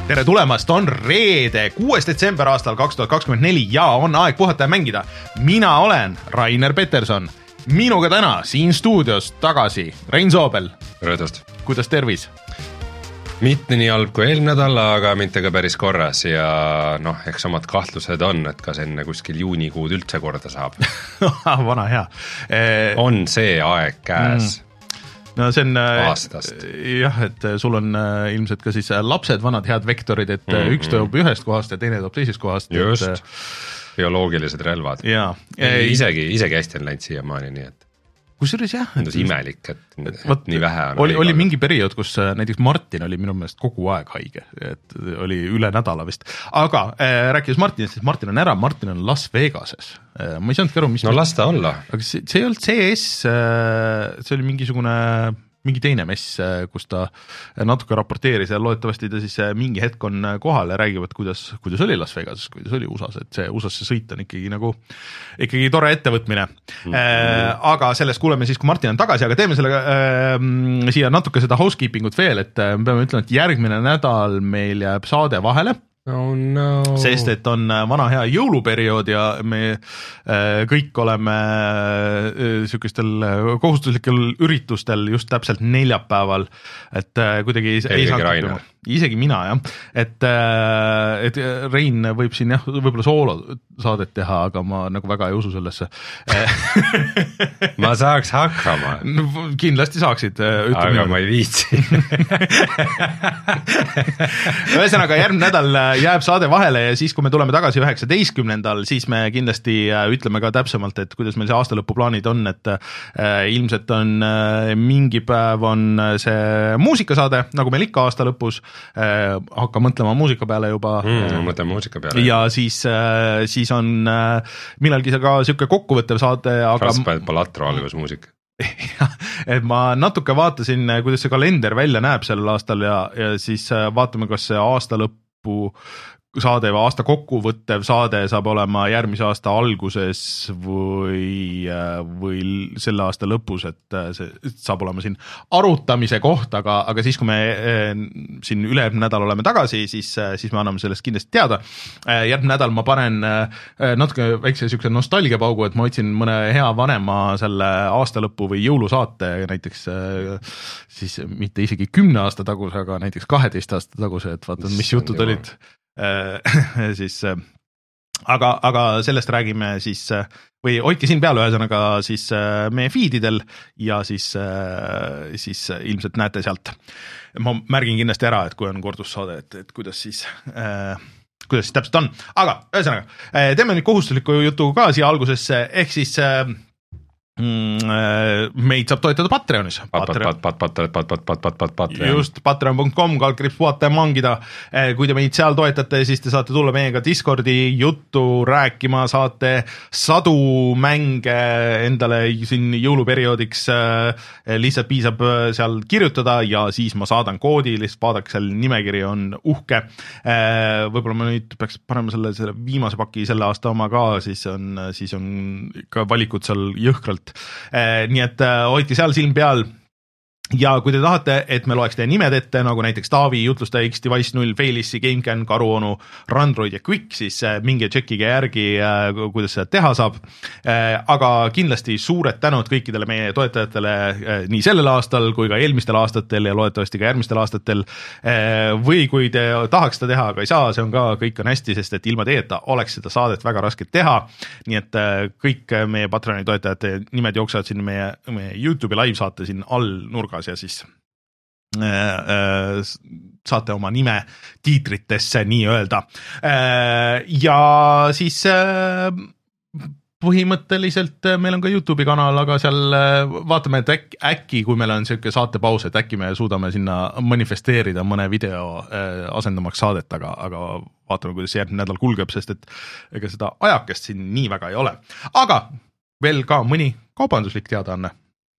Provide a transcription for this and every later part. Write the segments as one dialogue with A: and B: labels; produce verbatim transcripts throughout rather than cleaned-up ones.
A: tere tulemast, on reede, kuues detsember aastal kaks tuhat kakskümmend neli ja on aeg puhata ja mängida. Mina olen Rainer Peterson. Minuga täna siin stuudios tagasi Rein Soobel.
B: Rõõdust.
A: Kuidas tervis?
B: Mitte nii halb kui eelmine nädal, aga mitte ka päris korras ja noh, eks omad kahtlused on, et kas enne kuskil juunikuud üldse korda saab.
A: Vana hea.
B: Eh, on see aeg käes. Mm.
A: No see on
B: aastast.
A: Jah, et sul on ilmselt ka siis lapsed, vanad head vektorid, et mm-hmm. üks toob ühest kohast ja teine toob teisest kohast.
B: Just,
A: et,
B: bioloogilised relvad.
A: Ja,
B: isegi, isegi hästi on läinud siiamaani, nii et
A: kusjuures jah.
B: Et imelik, et, et, et võt, nii vähe on.
A: Oli, oli mingi periood, kus näiteks Martin oli minu meelest kogu aeg haige, et oli üle nädala vist. Aga äh, rääkides Martinist, et Martin on ära, Martin on Las Vegases. Äh, ma ei saanud aru, mis...
B: No las ta olla.
A: Aga see, see ei olnud C S, äh, see oli mingisugune... mingi teine mess, kus ta natuke raporteeris ja loodetavasti ta siis mingi hetk on kohal ja räägivad, kuidas, kuidas oli Las Vegases, kuidas oli U S A-s, et see U S A-sse sõit on ikkagi nagu ikkagi tore ettevõtmine. Mm-hmm. Äh, aga sellest kuuleme siis, kui Martin on tagasi, aga teeme selle äh, siia natuke seda housekeepingut veel, et me peame ütlema, et järgmine nädal meil jääb saade vahele.
B: Oh no.
A: Sest et on vana hea jõuluperiood ja me äh, kõik oleme äh, sükestel kohustuslikel üritustel just täpselt neljapäeval, et äh, kuidagi ei saa isegi mina jah, et, äh, et Rein võib siin jah, võib-olla soolo saadet teha, aga ma nagu väga ei usu sellesse.
B: Ma saaks hakkama.
A: No, kindlasti saaksid.
B: Aga minu. Ma ei viitsi.
A: Ühesõnaga järgmine nädal jääb saade vahele ja siis, kui me tuleme tagasi üheksateistkümnendal, siis me kindlasti ütleme ka täpsemalt, et kuidas meil see aastalõpuplaanid on, et äh, ilmselt on äh, mingi päev on see muusikasaade, nagu meil ikka aasta lõpus, äh, hakka mõtlema muusika peale juba.
B: Mm, mõtlema muusika peale.
A: Ja siis, äh, siis on äh, millalgi see ka siuke kokkuvõttev saade. Aga...
B: Raspa, et Palatro algus muusika.
A: Et ma natuke vaatasin, kuidas see kalender välja näeb sellel aastal ja, ja siis vaatame, kas see aasta lõppu saade või aasta kokkuvõttev saade saab olema järgmise aasta alguses või, või selle aasta lõpus, et see saab olema siin arutamise koht, aga, aga siis, kui me siin üle nädal oleme tagasi, siis, siis me anname sellest kindlasti teada. Järgmine nädal ma panen natuke väikse sükse nostalgiapaugu, et ma otsin mõne hea vanema selle aasta lõppu või jõulusaate, näiteks siis mitte isegi kümne aasta taguse, aga näiteks kaheteist aasta taguse, et vaatan, mis jutud olid. siis aga, aga sellest räägime siis või hoidke siin peal ühesõnaga siis meie feedidel ja siis, siis ilmselt näete sealt. Ma märgin kindlasti ära, et kui on kordussaade, et, et kuidas siis äh, kuidas siis täpselt on, aga ühesõnaga teeme nüüd kohustusliku jutu ka siia algusesse, ehk siis äh, meid saab toetada Patreonis.
B: Patreon. Pat, pat, pat, pat, pat, pat, pat, pat, Patreon.
A: Just, patreon punkt com, kaldkriips puhata ja mangida. Kui te meid seal toetate, siis te saate tulla meiega Discordi juttu rääkima, saate sadu mänge endale siin jõuluperioodiks, lihtsalt piisab seal kirjutada ja siis ma saadan koodi, lihtsalt vaadake, seal nimekiri on uhke. Võib-olla ma nüüd peaks panema selle, selle viimase paki selle aasta oma ka, siis on, siis on ka valikud seal jõhkralt. Nii et hoidke seal silm peal ja kui te tahate, et me loeks teie nimed ette, nagu näiteks Taavi, Jutlustaja, X-Device null, Failissi, GameCAN, Karuonu, Randroid ja Quick, siis minge tšekkige järgi, kuidas seda teha saab. Aga kindlasti suured tänud kõikidele meie toetajatele nii sellel aastal kui ka eelmistel aastatel ja loodetavasti ka järgmistel aastatel. Või kui te tahaks seda teha, aga ei saa, see on ka, kõik on hästi, sest et ilma teeta oleks seda saadet väga raske teha. Nii et kõik meie Patreoni toetajate nimed jooksevad siin meie, meie YouTube'i live saate siin all nurga ja siis äh, äh, saate oma nime tiitritesse nii öelda. Äh, ja siis äh, põhimõtteliselt meil on ka YouTube'i kanal, aga seal äh, vaatame, et äkki, äkki, kui meil on selline saatepaus, et äkki me suudame sinna manifesteerida mõne video äh, asendamaks saadet, aga, aga vaatame, kuidas järgmine nädal kulgeb, sest et ega seda ajakest siin nii väga ei ole. Aga veel ka mõni kaubanduslik teadaanne.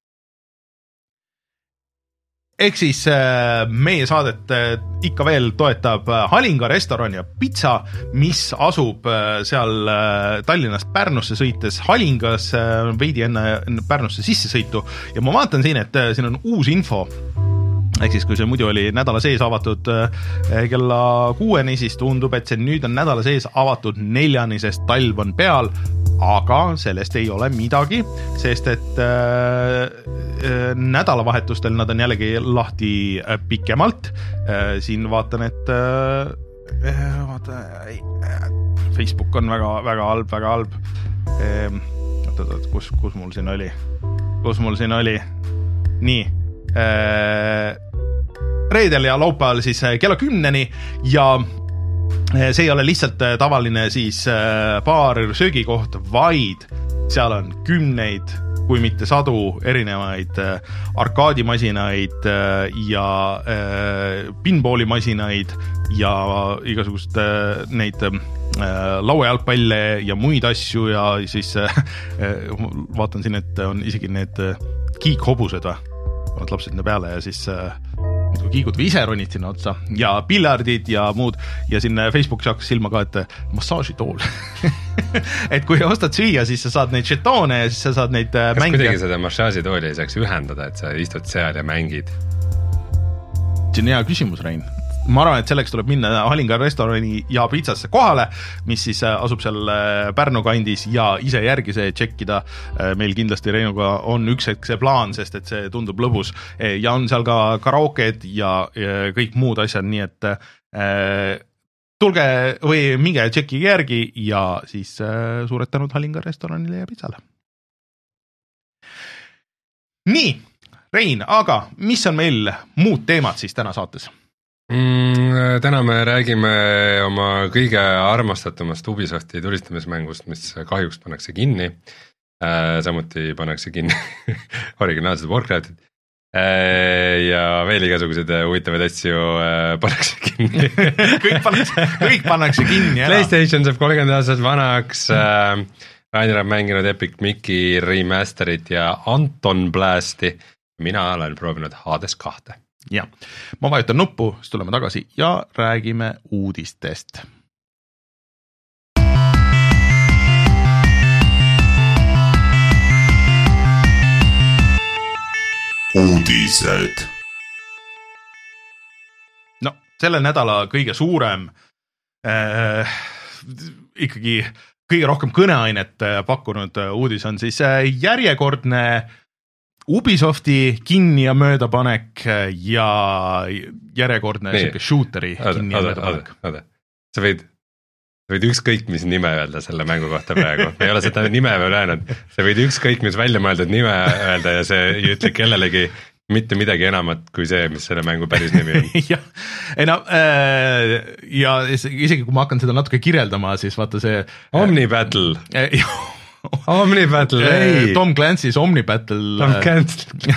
A: Ehk siis meie saadet ikka veel toetab Halinga restoran ja pitsa, mis asub seal Tallinnast Pärnusse sõites Halingas veidi enne Pärnusse sisse sõitu. Ja ma vaatan siin, et siin on uus info, ehk siis, kui see muidu oli nädala sees avatud kella kuueni, siis tundub, et see nüüd on nädala sees avatud neljani, sest talv on peal, aga sellest ei ole midagi, sest et äh, nädalavahetustel nad on jällegi lahti pikemalt. Äh, siin vaatan, et äh, vaata, Facebook on väga, väga halb, väga halb. Äh, oot, oot, kus, kus mul siin oli? Kus mul siin oli? Nii. Äh, reedel ja laupäeval siis kella kümneni ja see ei ole lihtsalt tavaline siis baar söögikoht, vaid seal on kümneid, kui mitte sadu erinevaid arkaadimasinaid ja pinballimasinaid ja igasugust neid lauajalgpalle ja muid asju ja siis vaatan siin, et on isegi need kiikhobused või? Paned lapsed sinna peale ja siis kui kiigud või ise ronid sinna otsa ja piljardid ja muud ja siin Facebookis hakkas silma ka, et massaažitool et kui ostad süüa, siis sa saad neid žetoone ja siis sa saad neid
B: Kas
A: mänge.
B: Kas kuidagi seda massaažitooli ei saaks ühendada, et sa istud seal ja mängid?
A: See on hea küsimus, Rein. Ma arvan, et selleks tuleb minna Halinga restorani ja pitsasse kohale, mis siis asub seal Pärnu kandis ja ise järgi see tšekkida. Meil kindlasti Reinuga on üks hetk see plaan, sest et see tundub lõbus ja on seal ka karaoked ja kõik muud asjad, nii et tulge või minge tšekkige järgi ja siis suured tänud Halinga restoranile ja pitsale. Nii, Rein, aga mis on meil muud teemad siis täna saates?
B: Mm, täna me räägime oma kõige armastatumast Ubisofti tulistamismängust, mis kahjuks pannakse kinni. Äh, samuti pannakse kinni originaalsed Warcraftid äh, ja veel igasuguseid huvitavaid asju äh, pannakse kinni.
A: kõik, pannakse, kõik pannakse kinni.
B: PlayStation saab kolmkümmend aastat vanaks. Äh, Rainer on mänginud Epic Mickey remasterit ja Anton Blasti. Mina olen proovinud Hades kahte.
A: Ja, ma vajutan nuppu, siis tuleme tagasi ja räägime uudistest. Uudised. No, selle nädala kõige suurem äh, ikkagi kõige rohkem kõneainet pakkunud uudis on siis järjekordne Ubisofti kinni ja möödapanek ja järjekordne siuke shooteri kinni ja möödapanek.
B: Sa võid, võid ükskõik mis nime öelda selle mängu kohta praegu. Me ei ole seda nime veel öelnud. Sa võid ükskõik mis välja mõeldud nime öelda ja see ei ütle kellelegi mitte midagi enamat kui see, mis selle mängu päris nimi on.
A: ja, ei no, äh, ja isegi kui ma hakkan seda natuke kirjeldama, siis vaata see
B: Omnibattle.
A: Äh,
B: Omnibattle, ei.
A: Tom Clancy's Omnibattle.
B: Tom Clancy.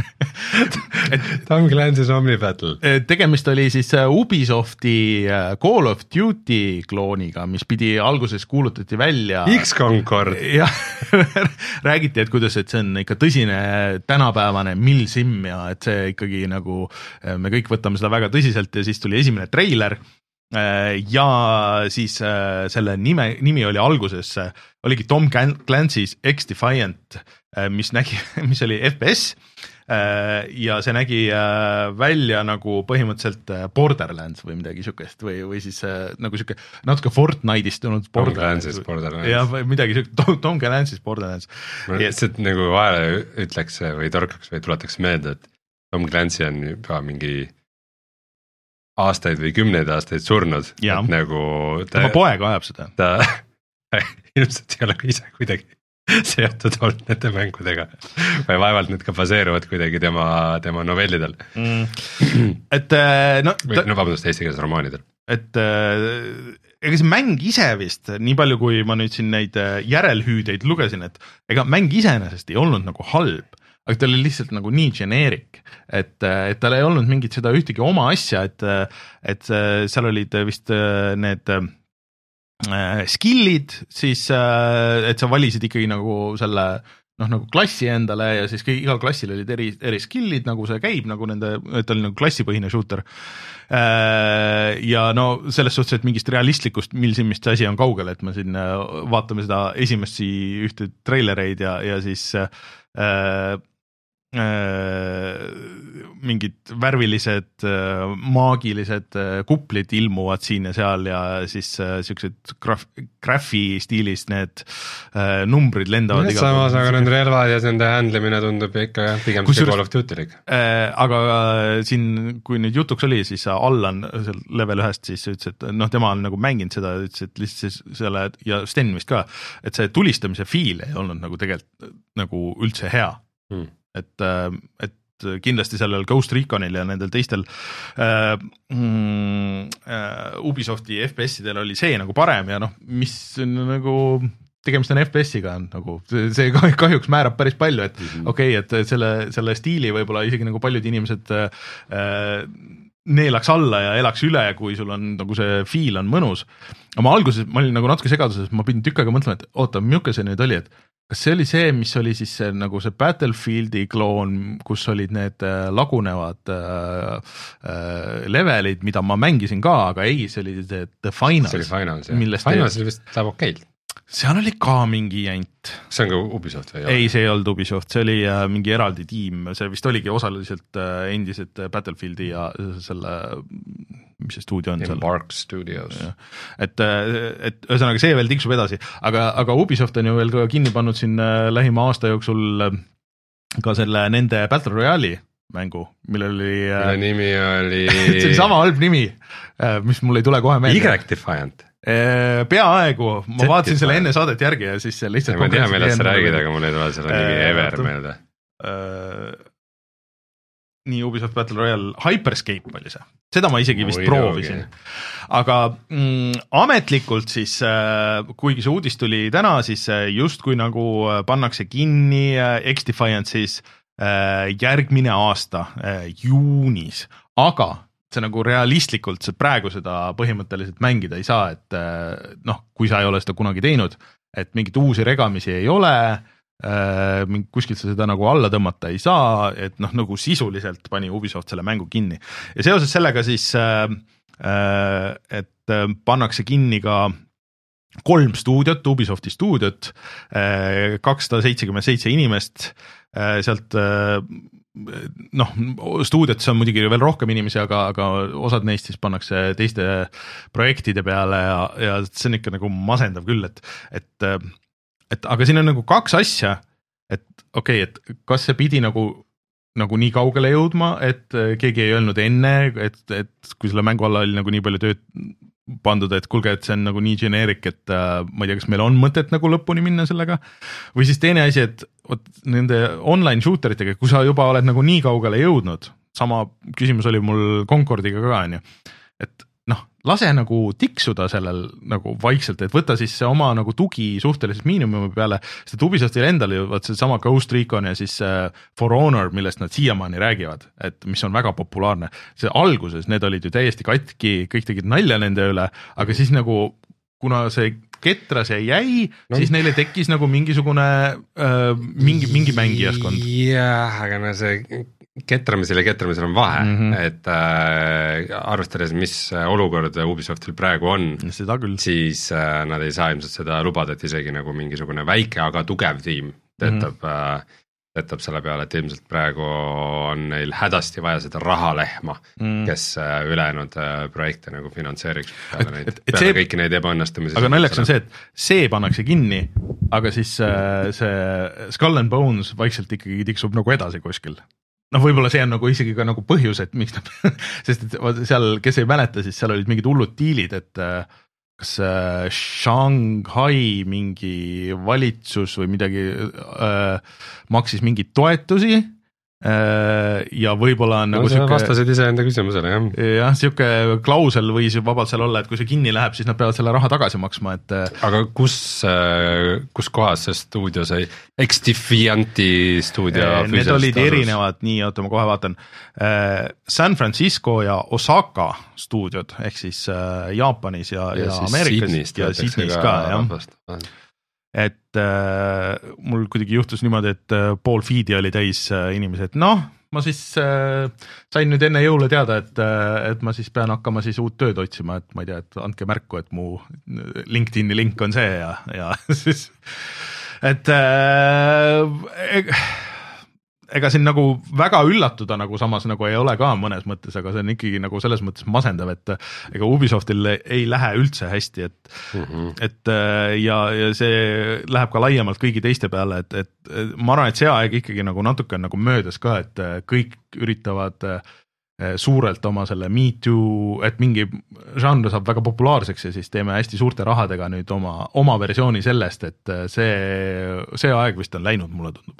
B: Tom Clancy's Omnibattle.
A: Tegemist oli siis Ubisofti Call of Duty klooniga, mis pidi alguses kuulutati välja. X-Concord. Ja räägiti, et kuidas, et see on ikka tõsine tänapäevane milsim ja et see ikkagi nagu, me kõik võtame seda väga tõsiselt ja siis tuli esimene treiler. Ja siis selle nime, nimi oli alguses, oligi Tom Clancy's X-Defiant, mis nägi, mis oli F P S ja see nägi välja nagu põhimõtteliselt Borderlands või midagi sükest või, või siis nagu süke natuke Fortnite'ist olnud
B: Tom Clancy's Borderlands.
A: Ja midagi süke, Tom, Tom Clancy's Borderlands.
B: Ma lihtsalt nagu vahele ütleks või torkaks või tuletaks meelde, et Tom Clancy on juba mingi aastaid või kümneid aastaid surnud.
A: Ja.
B: Et nagu
A: ta, ta poeg ajab seda.
B: Ta ilmselt ei ole ise kuidagi seotud olnud nende mängudega või vaevalt need ka baseeruvad kuidagi tema, tema novellidel.
A: Mm. Et no,
B: või, no vabandust, eesti keeles romaanidel.
A: Et ega see mäng ise vist, nii palju kui ma nüüd siin neid järelhüüdeid lugesin, et ega mäng iseenesest ei olnud nagu halb, aga ta oli lihtsalt nagu nii generic, et, et tal ei olnud mingit seda ühtegi oma asja, et, et seal olid vist need skillid, siis et sa valisid ikkagi nagu selle noh, nagu klassi endale ja siis kõik, igal klassil olid eri, eri skillid, nagu see käib, nagu nende, et oli nagu klassipõhine shooter. Ja no selles suhtes, et mingist realistlikust milsimist see asi on kaugel, et me siin vaatame seda esimesi ühte trailereid ja, ja siis äh, mingid värvilised maagilised kuplid ilmuvad siin ja seal ja siis siuksed graf, graffi stiilis need numbrid lendavad.
B: Samas, aga need relvad ja nende handlemine tundub ikka pigem see Call of Duty-lik.
A: Aga siin, kui nüüd jutuks oli, siis Allan seal level ühest siis ütles, et noh, tema on nagu mänginud seda, ütles, et lihtsalt selle ja Sten vist ka, et see tulistamise fiil ei olnud nagu tegelikult nagu üldse hea. Hmm. Et, et kindlasti sellel Ghost Reconil ja nendel teistel äh, äh, Ubisofti F P S-idel oli see nagu parem ja noh, mis nagu tegemist on F P S-iga on nagu, see kahjuks määrab päris palju, et mm-hmm. okei okay,, et selle, selle stiili võib-olla isegi nagu paljud inimesed äh, neelaks alla ja elaks üle, kui sul on nagu see fiil on mõnus. Aga ma alguses, ma olin nagu natuke segaduses, ma pidin tükk aega mõtlema, et oota, milline see nüüd oli, et kas see oli see, mis oli siis see, nagu see Battlefieldi kloon, kus olid need äh, lagunevad äh, äh, levelid, mida ma mängisin ka, aga ei, see oli see The Finals.
B: See oli Finals, jah. Finals oli vist läheb okeilt.
A: Seal oli ka mingi jant.
B: See on ka Ubisoft või?
A: Ei, see ei olnud Ubisoft, see oli äh, mingi eraldi tiim, see vist oligi osaliselt äh, endised Battlefieldi ja selle, mis see stuudio on seal?
B: Embark Studios.
A: Et, et ühesõnaga see veel tiksub edasi, aga, aga Ubisoft on ju veel ka kinni pannud siin äh, lähima aasta jooksul äh, ka selle nende Battle Royale'i mängu, millel oli äh,
B: mille nimi oli
A: see oli sama halb nimi, äh, mis mul ei tule kohe meelde.
B: Y-Defiant.
A: Peaaegu, ma Z vaatasin selle enne saadet järgi ja siis lihtsalt
B: ja ma tean, millest sa räägid, aga mul ei tule selle nimi äh, Ever meelde.
A: Äh, nii Ubisoft Battle Royale, Hyperscape oli see, seda ma isegi vist Oi, proovisin okay. Aga mm, ametlikult siis äh, kuigi see uudis tuli täna, siis äh, just kui nagu äh, pannakse kinni äh, X-Defiant siis äh, järgmine aasta äh, juunis, aga see nagu realistlikult see praegu seda põhimõtteliselt mängida ei saa, et noh, kui sa ei ole seda kunagi teinud, et mingit uusi regamisi ei ole, kuskilt sa seda nagu alla tõmmata ei saa, et noh, nagu sisuliselt pani Ubisoft selle mängu kinni. Ja seoses sellega siis, et pannakse kinni ka kolm stuudiot, Ubisofti stuudiot, kakssada seitsekümmend seitse inimest, sealt noh, stuudiotes on muidugi veel rohkem inimesi, aga, aga osad neist siis pannakse teiste projektide peale ja, ja see on ikka nagu masendav küll, et, et, et aga siin on nagu kaks asja, et okei, okay, et kas see pidi nagu, nagu nii kaugele jõudma, et keegi ei öelnud enne, et, et kui selle mängu alla oli nagu nii palju tööd pandud, et kulge, et see on nagu nii generic, et äh, ma ei tea, kas meil on mõtet nagu lõpuni minna sellega, või siis teine asi, et võt, nende online shooteritega, kui sa juba oled nagu nii kaugele jõudnud, sama küsimus oli mul Concordiga ka, on ju, et noh, lase nagu tiksuda sellel nagu vaikselt, et võta siis see oma nagu tugi suhteliselt miinimumi peale, sest et Ubisoftil endal ju võt see sama Ghost Recon ja siis uh, For Honor, millest nad siiamaani räägivad, et mis on väga populaarne. See alguses need olid ju täiesti katki, kõik tegid nalja nende üle, aga siis nagu kuna see ketras ja jäi, no, siis neile tekkis nagu mingisugune uh, mingi, mingi mängijaskond.
B: Jah, aga no see ketramisel ja ketramisel on vahe, mm -hmm. et äh, arvestades, mis olukord Ubisoftil praegu on, siis äh, nad ei saa ilmselt seda lubada, et isegi nagu mingisugune väike, aga tugev tiim töötab mm, -hmm. äh, töötab selle peale, et ilmselt praegu on neil hädasti vaja seda rahalehma, mm. kes äh, ülejäänud äh, projekte nagu finantseeriks peale, neid, et, et peale see, kõiki neid ebaõnnestumisi.
A: aga naljaks on see, et see pannakse kinni, aga siis äh, see Skull and Bones vaikselt ikkagi tiksub nagu edasi kuskil. noh, võib-olla see on nagu isegi ka nagu põhjus, et miks nad sest et seal, kes ei mäleta, siis seal olid mingid hullud diilid, et kas Shanghai mingi valitsus või midagi äh, maksis mingeid toetusi äh, ja võib-olla on no, nagu
B: siuke vastasid ise enda küsimusele, jah.
A: jah, siuke klausel võis vabalt seal olla, et kui see kinni läheb, siis nad peavad selle raha tagasi maksma, et
B: aga kus, kus kohas see stuudio sai? X-Defianti stuudio?
A: Need olid erinevad, nii, oota, ma kohe vaatan. San Francisco ja Osaka stuudiod, ehk siis Jaapanis ja, ja, ja Ameerikas ja Sydneys ka, jah. Et äh, mul kuidagi juhtus niimoodi, et pool feed'i oli täis äh, inimesi, et noh, ma siis äh, sain nüüd enne jõule teada, et, äh, et ma siis pean hakkama siis uut tööd otsima, et ma ei tea, et andke märku, et mu LinkedIni link on see ja, ja siis, et äh, ega siin nagu väga üllatuda nagu samas nagu ei ole ka mõnes mõttes, aga see on ikkagi nagu selles mõttes masendav, et ega Ubisoftil ei lähe üldse hästi, et mm -hmm. et ja, ja see läheb ka laiemalt kõigi teiste peale, et, et ma arvan, et see aeg ikkagi nagu natuke on nagu möödas ka, et kõik üritavad suurelt oma selle Me Too, et mingi žanr saab väga populaarseks ja siis teeme hästi suurte rahadega nüüd oma, oma versiooni sellest, et see, see aeg vist on läinud, mulle tundub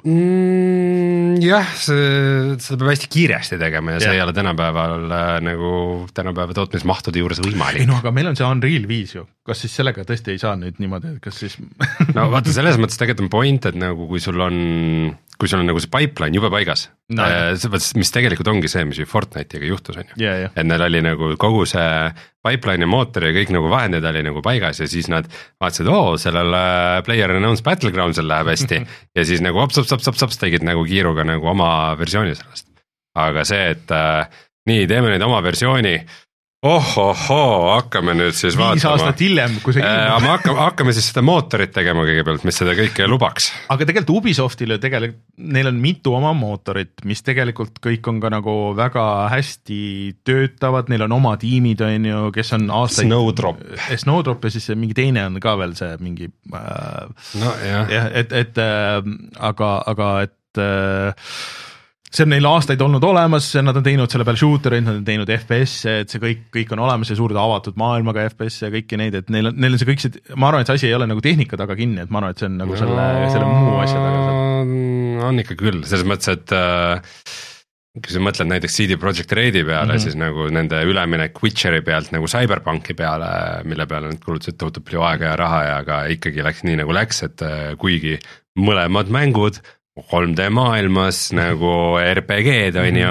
B: mm,. Jah, see, seda peab hästi kiiresti tegema ja see yeah. ei ole tänapäeval äh, nagu tänapäeva tootmismahtude juures võimalik.
A: Ei no aga meil on see Unreal viis ju, kas siis sellega tõesti ei saa nüüd niimoodi, et kas siis
B: no vaata, selles mõttes tegelikult on point, et nagu kui sul on kui sul on nagu see pipeline jube paigas no., mis tegelikult ongi see, mis ju Fortnite'iga juhtus, on ju
A: yeah,. Yeah.
B: Et neil oli nagu kogu see pipeline ja mootor ja kõik nagu vahendid oli nagu paigas ja siis nad vaatasid, oo, sellel PlayerUnknown's Battlegrounds'el läheb hästi ja siis nagu hops-hops-hops-hops tegid nagu kiiruga nagu oma versiooni sellest. Aga see, et äh, nii, teeme nüüd oma versiooni, oh-oh-oo, hakkame nüüd siis
A: viis
B: vaatama.
A: Viis aastat hiljem, kui see
B: äh, me hakkame, hakkame siis seda mootorit tegema kõigepealt, mis seda kõike lubaks.
A: Aga tegelikult Ubisoftil ju tegelikult, neil on mitu oma mootorit, mis tegelikult kõik on ka nagu väga hästi töötavad, neil on oma tiimid, on ju, kes on aastaid
B: Snowdrop.
A: Snowdrop ja siis mingi teine on ka veel see mingi äh,
B: no jah,
A: jah et, et äh, aga, aga et äh, see on neil aastaid olnud olemas, nad on teinud selle peal shooterid, nad on teinud F P S, et see kõik, kõik on olemas ja suurde avatud maailmaga F P S ja kõiki neid, et neil on, neil on see kõik see, ma arvan, et see asi ei ole nagu tehnika taga kinni, et ma arvan, et see on nagu selle no,, selle muu asja taga.
B: On ikka küll, selles mõttes, et äh, kui sa mõtled näiteks C D Projekt Redi peale mm, -hmm. siis nagu nende üleminek Witcheri pealt nagu Cyberpunki peale, mille peale nad kulutasid tohutult palju aega ja raha ja aga ikkagi läks nii nagu läks, et äh, kuigi mõlemad mängud kolm D maailmas nagu R P G-d on ju,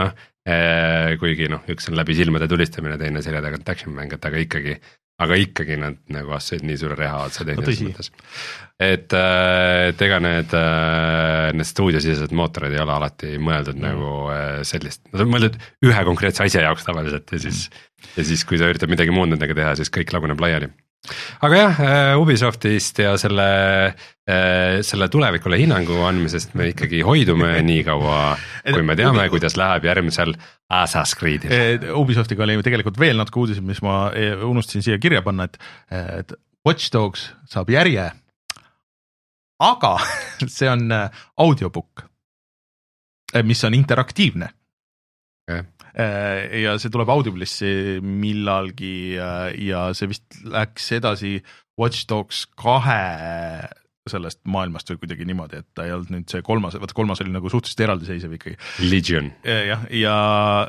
B: kuigi noh, üks on läbi silmade tulistamine, teine selja tagant action mäng, et aga ikkagi, aga ikkagi nad nagu astusid nii suure reha otsa tehnilises mõttes. Et, et ega need, need stuudiosisesed mootorid ei ole alati mõeldud mm. nagu sellist, nad on mõeldud ühe konkreetse asja jaoks tavaliselt ja siis, ja siis kui sa üritad midagi muud nendega teha, siis kõik laguneb laiali. Aga jah, Ubisoftist ja selle, selle tulevikule hinnangu andmisest me ikkagi hoidume nii kaua, kui me teame, kuidas läheb järgmisel Assassin's Creed'il.
A: Ubisoftiga oli tegelikult veel natuke uudiseid, mis ma unustasin siia kirja panna, et, et Watch Dogs saab järje, aga see on audiobook, mis on interaktiivne.
B: Okay.
A: Ja see tuleb Audible'isse millalgi ja see vist läks edasi Watch Dogs kahe sellest maailmast või kuidagi niimoodi, et ta ei olnud nüüd see kolmas, vaata kolmas oli nagu suhteliselt eraldiseisev ikkagi.
B: Legion.
A: Ja, ja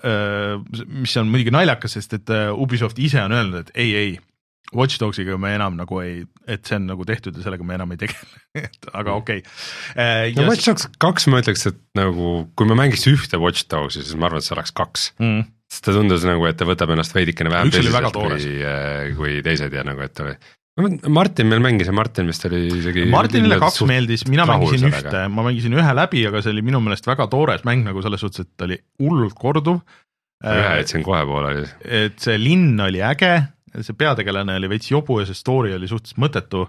A: mis on muidugi naljakas, sest et Ubisoft ise on öelnud, et ei, ei, Watch Dogsiga me enam nagu ei, et see on nagu tehtud ja sellega me enam ei tegele, aga okei okay.
B: no Watch Dogs kaks ma ütleks, et nagu kui me mängiks ühte Watch Dogsi, siis ma arvan, et see oleks kaks mm. sest ta tundus nagu, et ta võtab ennast veidikene vähem tõsiselt kui, kui teised ja nagu, et oli Martin meil mängis ja Martin vist oli isegi
A: Martinile kaks meeldis, mina mängisin ühte väga. Ma mängisin ühe läbi, aga see oli minu meelest väga toores mäng nagu selles suhtes, et ta oli hullult korduv
B: ühe jätsin kohe poole
A: et see linn oli äge, see peategelane oli veits jobu ja see story oli suhteliselt mõttetu,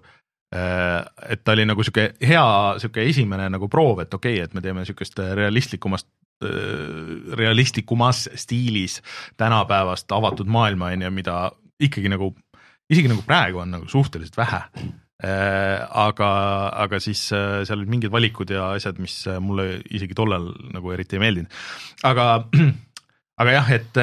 A: et ta oli nagu siuke hea siuke esimene nagu proov, et okei okay,, et me teeme siukest realistlikumast, realistlikumas stiilis tänapäevast avatud maailma, mida ikkagi nagu, isegi nagu praegu on nagu suhteliselt vähe. Aga, aga siis seal olid mingid valikud ja asjad, mis mulle isegi tollal nagu eriti ei meeldinud. Aga, aga jah, et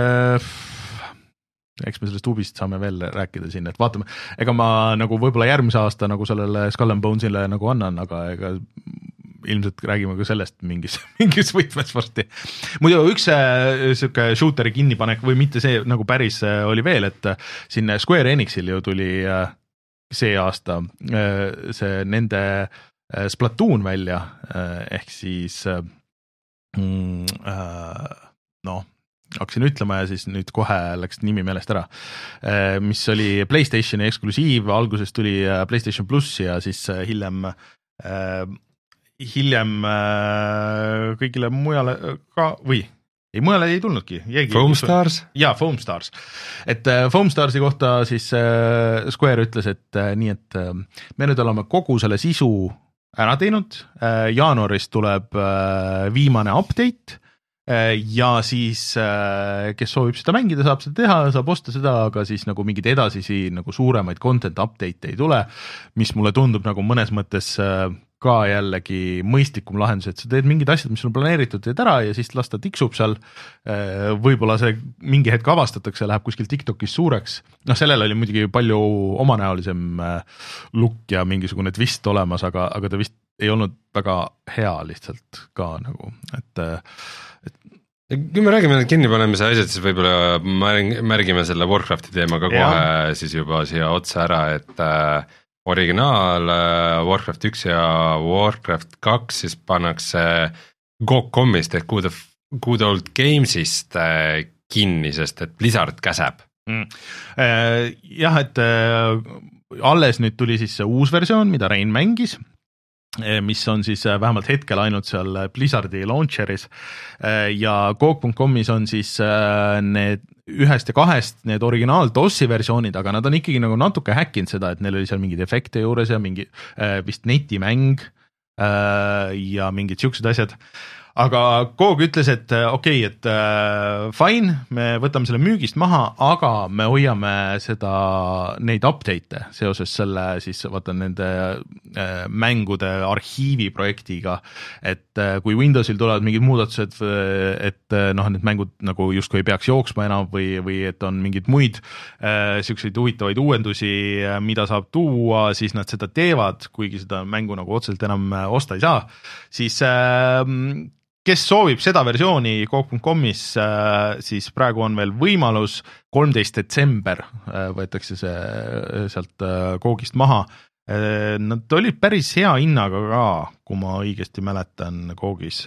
A: eks me sellest Ubist saame veel rääkida siin, et vaatame, ega ma nagu võib-olla järgmise aasta nagu sellele Skull and Bonesile nagu annan, aga ega ilmselt räägime ka sellest mingis, mingis võtmes varsti. Muidu üks siuke shooteri kinnipanek või mitte see nagu päris oli veel, et siin Square Enixil ju tuli see aasta see nende Splatoon välja, ehk siis noh, hakkasin ütlema ja siis nüüd kohe läks nimi meelest ära, mis oli PlayStationi eksklusiiv, alguses tuli PlayStation Plus ja siis hiljem hiljem kõigile mujale ka, või ei, mujale ei tulnudki.
B: Foam Stars?
A: Jaa, Foam Stars. Et Foam Starsi kohta siis Square ütles, et nii, et me nüüd oleme kogu selle sisu ära teinud, jaanuaris tuleb viimane update ja siis kes soovib seda mängida, saab seda teha, saab osta seda, aga siis nagu mingid edasisi nagu suuremaid content update ei tule, mis mulle tundub nagu mõnes mõttes ka jällegi mõistlikum lahendus, et sa teed mingid asjad, mis on planeeritud, teed ära ja siis las ta tiksub seal, võib-olla see mingi hetk avastatakse, läheb kuskil TikTokis suureks, noh sellel oli muidugi palju omanäolisem look ja mingisugune twist olemas, aga, aga ta vist ei olnud väga hea lihtsalt ka nagu, et, et
B: kui me räägime kinnipanemise asjad, siis võib-olla märgime selle Warcrafti teema ka kohe ja. Siis juba siia otsa ära, et äh, originaal Warcraft üks ja Warcraft kaks siis pannakse G O G koma komist ehk Good, good Old Gamesist kinni, sest et Blizzard käseb.
A: Mm. Jah, et alles nüüd tuli siis see uus versioon, mida Rein mängis, mis on siis vähemalt hetkel ainult seal Blizzardi launcheris ja G O G koma komis on siis need ühest ja kahest need originaal DOSi versioonid, aga nad on ikkagi nagu natuke häkkinud seda, et neil oli seal mingid efekte juures ja mingi äh, vist netimäng äh, ja mingid siuksed asjad. Aga G O G ütles, et okei, okay, et äh, fine, me võtame selle müügist maha, aga me hoiame seda, neid update'e seoses selle siis vaata nende äh, mängude arhiivi projektiga, et äh, kui Windowsil tulevad mingid muudatused, et äh, noh, need mängud nagu justkui ei peaks jooksma enam või, või et on mingid muid äh, siukseid huvitavaid uuendusi, mida saab tuua, siis nad seda teevad, kuigi seda mängu nagu otseselt enam osta ei saa, siis äh, kes soovib seda versiooni G O G koma komis, siis praegu on veel võimalus, kolmteist detsember võetakse see sealt G O G-ist maha. Nad olid päris hea hinnaga ka, kui ma õigesti mäletan G O G-is,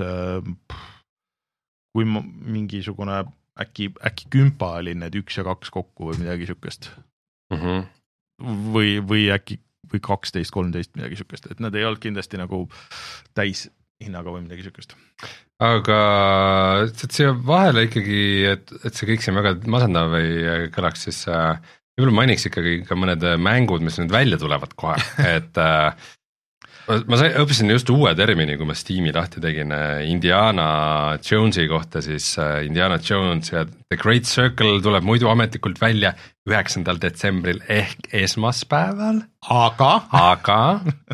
A: kui mingisugune äkki, äkki kümpa oli need üks ja kaks kokku või midagi siukest. Mm-hmm. Või, või äkki või kaksteist, kolmteist midagi siukest, et nad ei olnud kindlasti nagu täis hinnaga või midagi siukest.
B: Aga et see vahele ikkagi, et, et see kõik see väga masendav ei kõlaks, siis äh, võib-olla mainiks ikkagi ka mõned mängud, mis nüüd välja tulevad kohe, et äh, ma sai, õppisin just uue termini, kui ma Steam'i lahti tegin Indiana Jonesi kohta, siis äh, Indiana Jones ja The Great Circle tuleb muidu ametlikult välja üheksandal detsembril ehk esmaspäeval,
A: aga,
B: aga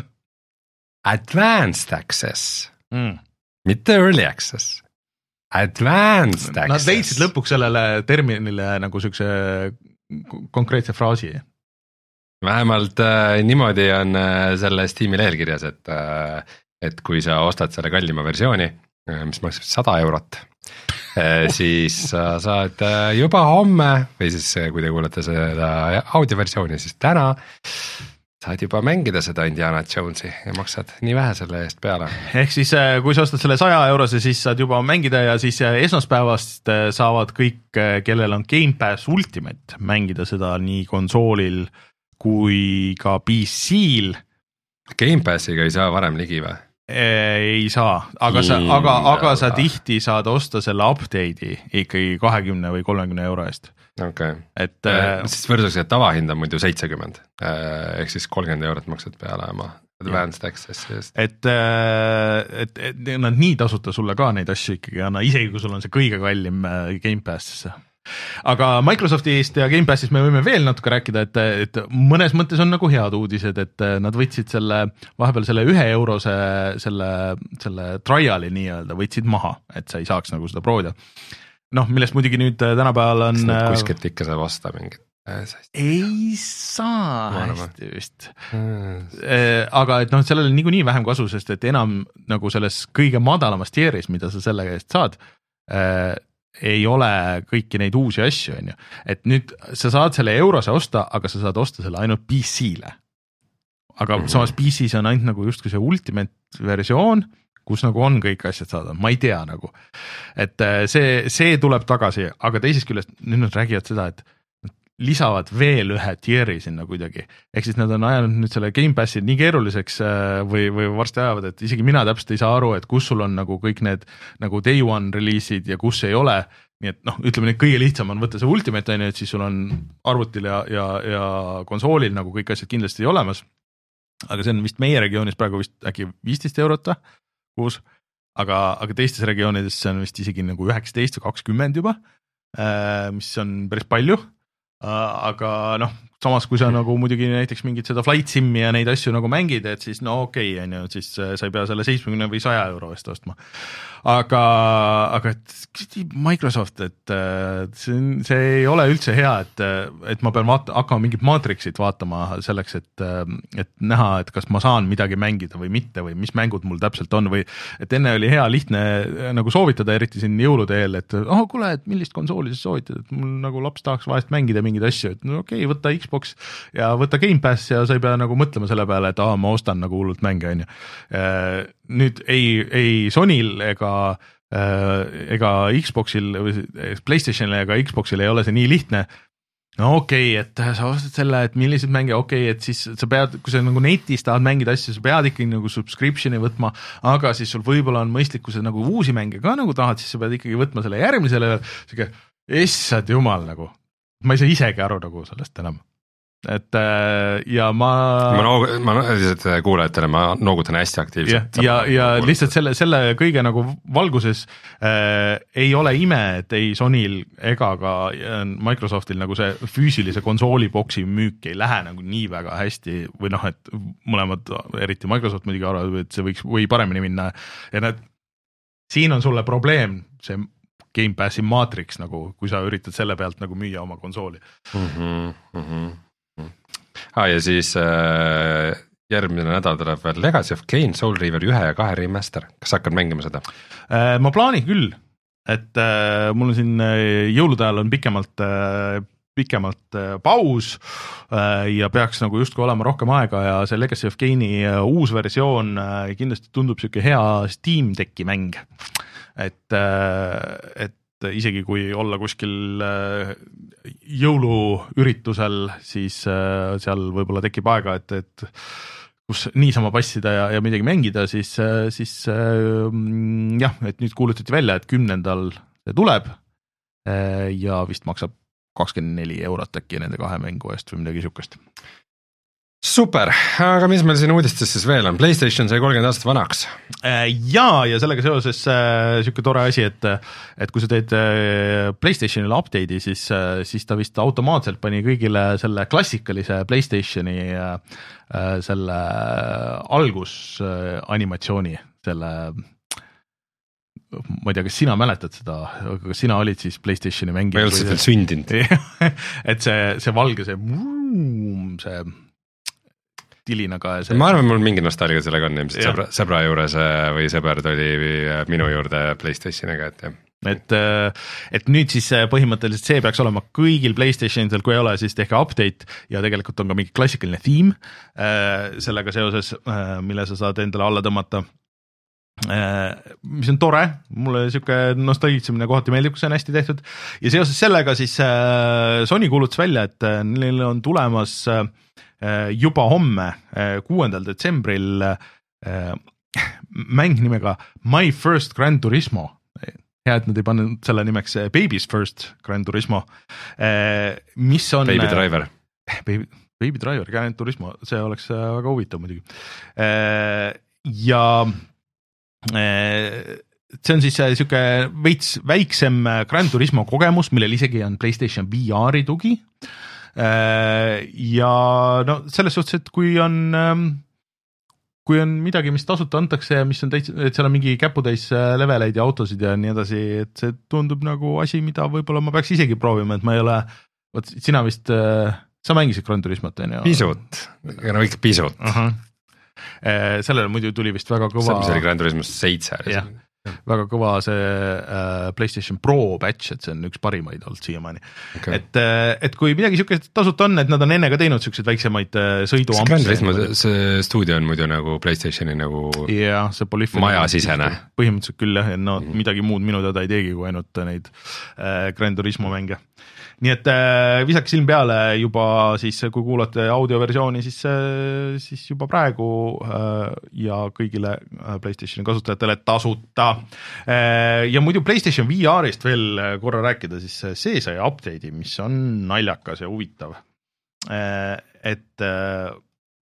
B: Advanced Access mm. mitte Early Access, Advanced Access.
A: Nad leidsid lõpuks sellele terminile nagu siukse konkreetse fraasi.
B: Vähemalt äh, niimoodi on äh, selle Steam'i lehel kirjas, et, äh, et kui sa ostad selle kallima versiooni, äh, mis maksab sada eurot, äh, siis sa saad äh, juba homme või siis äh, kui te kuulete seda audioversiooni, siis täna saad juba mängida seda Indiana Jonesi ja maksad nii vähe selle eest peale.
A: Ehk siis kui sa ostad selle saja eurose, siis saad juba mängida ja siis esmaspäevast saavad kõik, kellel on Game Pass Ultimate, mängida seda nii konsoolil kui ka P C-l.
B: Game Passiga ei saa varem ligi või?
A: Ei saa, aga sa, aga, aga sa tihti saad osta selle update'i ikkagi kahekümne või kolmekümne euro eest.
B: Okay.
A: Et
B: äh, siis võrdluseks, et tavahind on muidu seitsekümmend, ehk siis kolmkümmend eurot maksad peale oma Advanced Access'i eest.
A: Et, et, et nad nii tasuta sulle ka neid asju ikkagi anna, isegi kui sul on see kõige kallim Game Passisse. Aga Microsoftist ja Game Passist me võime veel natuke rääkida, et, et mõnes mõttes on nagu head uudised, et nad võtsid selle, vahepeal selle ühe eurose selle, selle trial'i nii-öelda võtsid maha, et sa ei saaks nagu seda proovida. Noh, millest muidugi nüüd tänapäeval on...
B: Kas kuskilt ikka saab osta mingit?
A: Ei saa hästi vist. Aga et noh, sellel on niikuinii vähem kasu, sest et enam nagu selles kõige madalamas tieris, mida sa selle eest saad, ei ole kõiki neid uusi asju, on ju. Et nüüd sa saad selle eurose osta, aga sa saad osta selle ainult P C-le. Aga mm-hmm. samas P C-s on ainult nagu justkui see ultimate versioon, kus nagu on kõik asjad saada, ma ei tea nagu. Et see, see tuleb tagasi, aga teisest küljest nüüd nad räägivad seda, et lisavad veel ühe tieri sinna kuidagi. Ehk siis nad on ajanud nüüd selle Game Passi nii keeruliseks või, või varsti ajavad, et isegi mina täpselt ei saa aru, et kus sul on nagu kõik need nagu day one release'id ja kus ei ole. Nii et noh, ütleme nüüd kõige lihtsam on võtta see Ultimate on, et siis sul on arvutil ja, ja, ja konsoolil nagu kõik asjad kindlasti olemas. aga see on vist meie regioonis praegu vist äkki viisteist eurot kuus, aga, aga teistes regioonides see on vist isegi nagu üheksateist või kakskümmend juba, mis on päris palju, aga noh, samas kui sa nagu muidugi näiteks mingit seda flight sim'i ja neid asju nagu mängid, et siis no okei okay,, on ju, siis sa ei pea selle seitsmekümne või saja euro eest ostma. Aga, aga et Microsoft, et see, see ei ole üldse hea, et, et ma pean vaata, hakkama mingit Matrixit vaatama selleks, et, et näha, et kas ma saan midagi mängida või mitte või mis mängud mul täpselt on või et enne oli hea lihtne nagu soovitada, eriti siin jõulude eel, et oh, kuule, et millist konsooli sa soovitad, et mul nagu laps tahaks vahest mängida mingeid asju, et no okei okay,, võta Xbox ja võta Game Pass ja sa ei pea nagu mõtlema selle peale, et aa, ma ostan nagu hullult mänge, on ju. Nüüd ei, ei Sonyl ega, ega Xboxil või PlayStationil ega Xboxil ei ole see nii lihtne. No okei okay,, et sa ostad selle, et millised mänge, okei okay,, et siis sa pead, kui sa nagu netis tahad mängida asju, sa pead ikkagi nagu subscription'i võtma, aga siis sul võib-olla on mõistlik, kui sa nagu uusi mänge ka nagu tahad, siis sa pead ikkagi võtma selle järgmisele, siuke, issad jumal nagu, ma ei saa isegi aru nagu sellest enam. Et ja ma
B: ma, noog, ma lihtsalt kuulajatele, ma noogutan hästi aktiivselt.
A: Ja, ja, ja lihtsalt selle, selle kõige nagu valguses äh, ei ole ime, et ei Sonyl ega ka Microsoftil nagu see füüsilise konsooli boksi müük ei lähe nagu nii väga hästi või noh, et mõlemad, eriti Microsoft muidugi arvab, et see võiks või paremini minna ja need, siin on sulle probleem, see Game Passi Matrix nagu, kui sa üritad selle pealt nagu müüa oma konsooli.
B: Mhm, mhm. Ah, ja siis äh, järgmine nädal tuleb veel Legacy of Kain, Soul River ühe ja kahe remaster. Kas hakkad mängima seda?
A: Äh, ma plaanin küll, et äh, mul on siin jõulude ajal on pikemalt, äh, pikemalt äh, paus äh, ja peaks nagu justkui olema rohkem aega ja see Legacy of Kaini äh, uus versioon äh, kindlasti tundub siuke hea Steam Decki mäng. Et, äh, et isegi kui olla kuskil jõuluüritusel, siis seal võib-olla tekib aega, et, et kus niisama passida ja, ja midagi mängida, siis, siis jah, et nüüd kuulutati välja, et kümnendal see tuleb ja vist maksab kakskümmend neli eurot äkki nende kahe mängu eest või midagi sihukest.
B: Super, aga mis meil siin uudistes siis veel on? PlayStation sai kolmkümmend aastat vanaks.
A: Jaa, ja sellega seoses siuke tore asi, et, et kui sa teed PlayStationile update'i, siis, siis ta vist automaatselt pani kõigile selle klassikalise PlayStationi selle algusanimatsiooni, selle ma ei tea, kas sina mäletad seda, kas sina olid siis PlayStationi mängija?
B: Ma ei olnud seda sündinud.
A: Et see, see valge, see see tilinaga ja see...
B: Ma arvan, mul mingi nostalgia sellega on ilmselt sõbra, sõbra juures või sõber tuli minu juurde PlayStationiga, et jah.
A: Et, et nüüd siis põhimõtteliselt see peaks olema kõigil PlayStationidel, kui ei ole, siis tehke update ja tegelikult on ka mingi klassikaline theme sellega seoses, mille sa saad endale alla tõmmata. Mis on tore, mulle siuke nostalgitsemine kohati meeldib, kui see on hästi tehtud ja seoses sellega siis Sony kuulutas välja, et neil on tulemas juba homme, kuuendal detsembril mäng nimega My First Gran Turismo. Hea, et nad ei pannud selle nimeks Baby's First Gran Turismo, mis on
B: Baby Driver.
A: Baby, Baby Driver, Gran Turismo, see oleks väga huvitav muidugi. Ja see on siis siuke veits väiksem Gran Turismo kogemus, millel isegi on PlayStation V R-i tugi. Ja no selles suhtes, et kui on, kui on midagi, mis tasuta antakse ja mis on täitsa, et seal on mingi käputäis leveleid ja autosid ja nii edasi, et see tundub nagu asi, mida võib-olla ma peaks isegi proovima, et ma ei ole, võt, sina vist, sa mängisid Gran Turismot, on ju?
B: Pisut, no ikka pisut.
A: Uh-huh. Sellele muidu tuli vist väga kõva...
B: See oli Gran Turismo seitse.
A: Väga kõva see äh, PlayStation Pro patch, et see on üks parimaid olnud siiamaani. Okay. Et, et kui midagi siukest tasut on, et nad on enne ka teinud siukseid väiksemaid sõiduampse.
B: See Gran Turismo, see stuudio on muidu nagu PlayStationi nagu
A: ja, see
B: majasisene.
A: Põhimõtteliselt küll jah, no mm-hmm. midagi muud minu teada ei teegi, kui ainult neid äh, Gran Turismo mänge. Nii et äh, visake silm peale juba siis, kui kuulate audioversiooni, siis, äh, siis juba praegu äh, ja kõigile äh, PlayStationi kasutajatele tasuta. Äh, ja muidu PlayStation V R-ist veel korra rääkida, siis see sai update'i, mis on naljakas ja huvitav. Äh, et äh,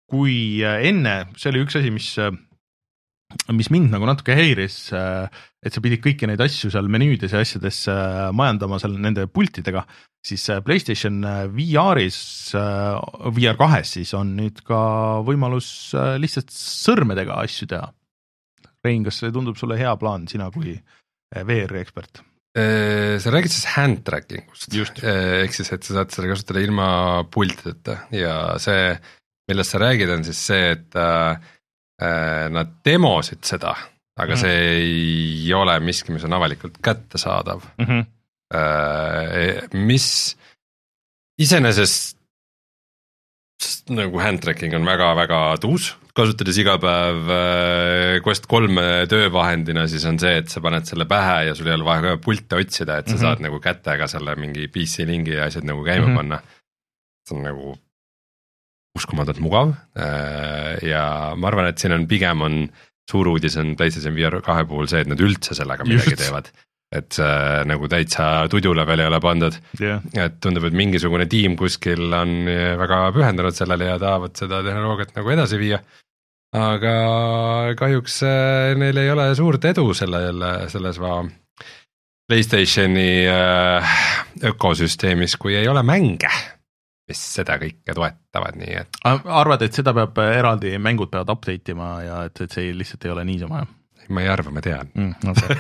A: kui enne, see oli üks asi, mis mis mind nagu natuke häiris, et sa pidid kõiki neid asju seal menüüdes ja asjades majandama seal nende pultidega, siis PlayStation V R-is, V R kahes siis on nüüd ka võimalus lihtsalt sõrmedega asju teha. Rein, kas see tundub sulle hea plaan, sina kui V R-i ekspert?
B: Sa räägid siis hand trackingust, ehk siis, et sa saad seda kasutada ilma pultideta ja see, millest sa räägid, on siis see, et nad demosid seda, aga mm. see ei ole miski, mis on avalikult kättesaadav. Mm -hmm. Mis iseenesest nagu hand tracking on väga-väga tuus, kasutades iga päev Quest kolme töövahendina, siis on see, et sa paned selle pähe ja sul ei ole vaja pulte otsida, et sa mm -hmm. saad nagu kätega selle mingi P C lingi ja asjad nagu käima mm -hmm. panna. See on nagu uskumatult mugav ja ma arvan, et siin on pigem on suur uudis on PlayStation V R kahe puhul see, et nad üldse sellega midagi Just. teevad. Et see nagu täitsa tudjule veel ei ole pandud, yeah. et tundub, et mingisugune tiim kuskil on väga pühendunud sellele ja tahavad seda tehnoloogiat nagu edasi viia. Aga kahjuks neil ei ole suurt edu selle, selles va PlayStationi ökosüsteemis, kui ei ole mänge, mis seda kõike toetavad, nii et
A: arvad, et seda peab eraldi, mängud peavad update ima ja et, et see lihtsalt ei ole niisama?
B: Ma ei arva, ma tean
A: mm, okay.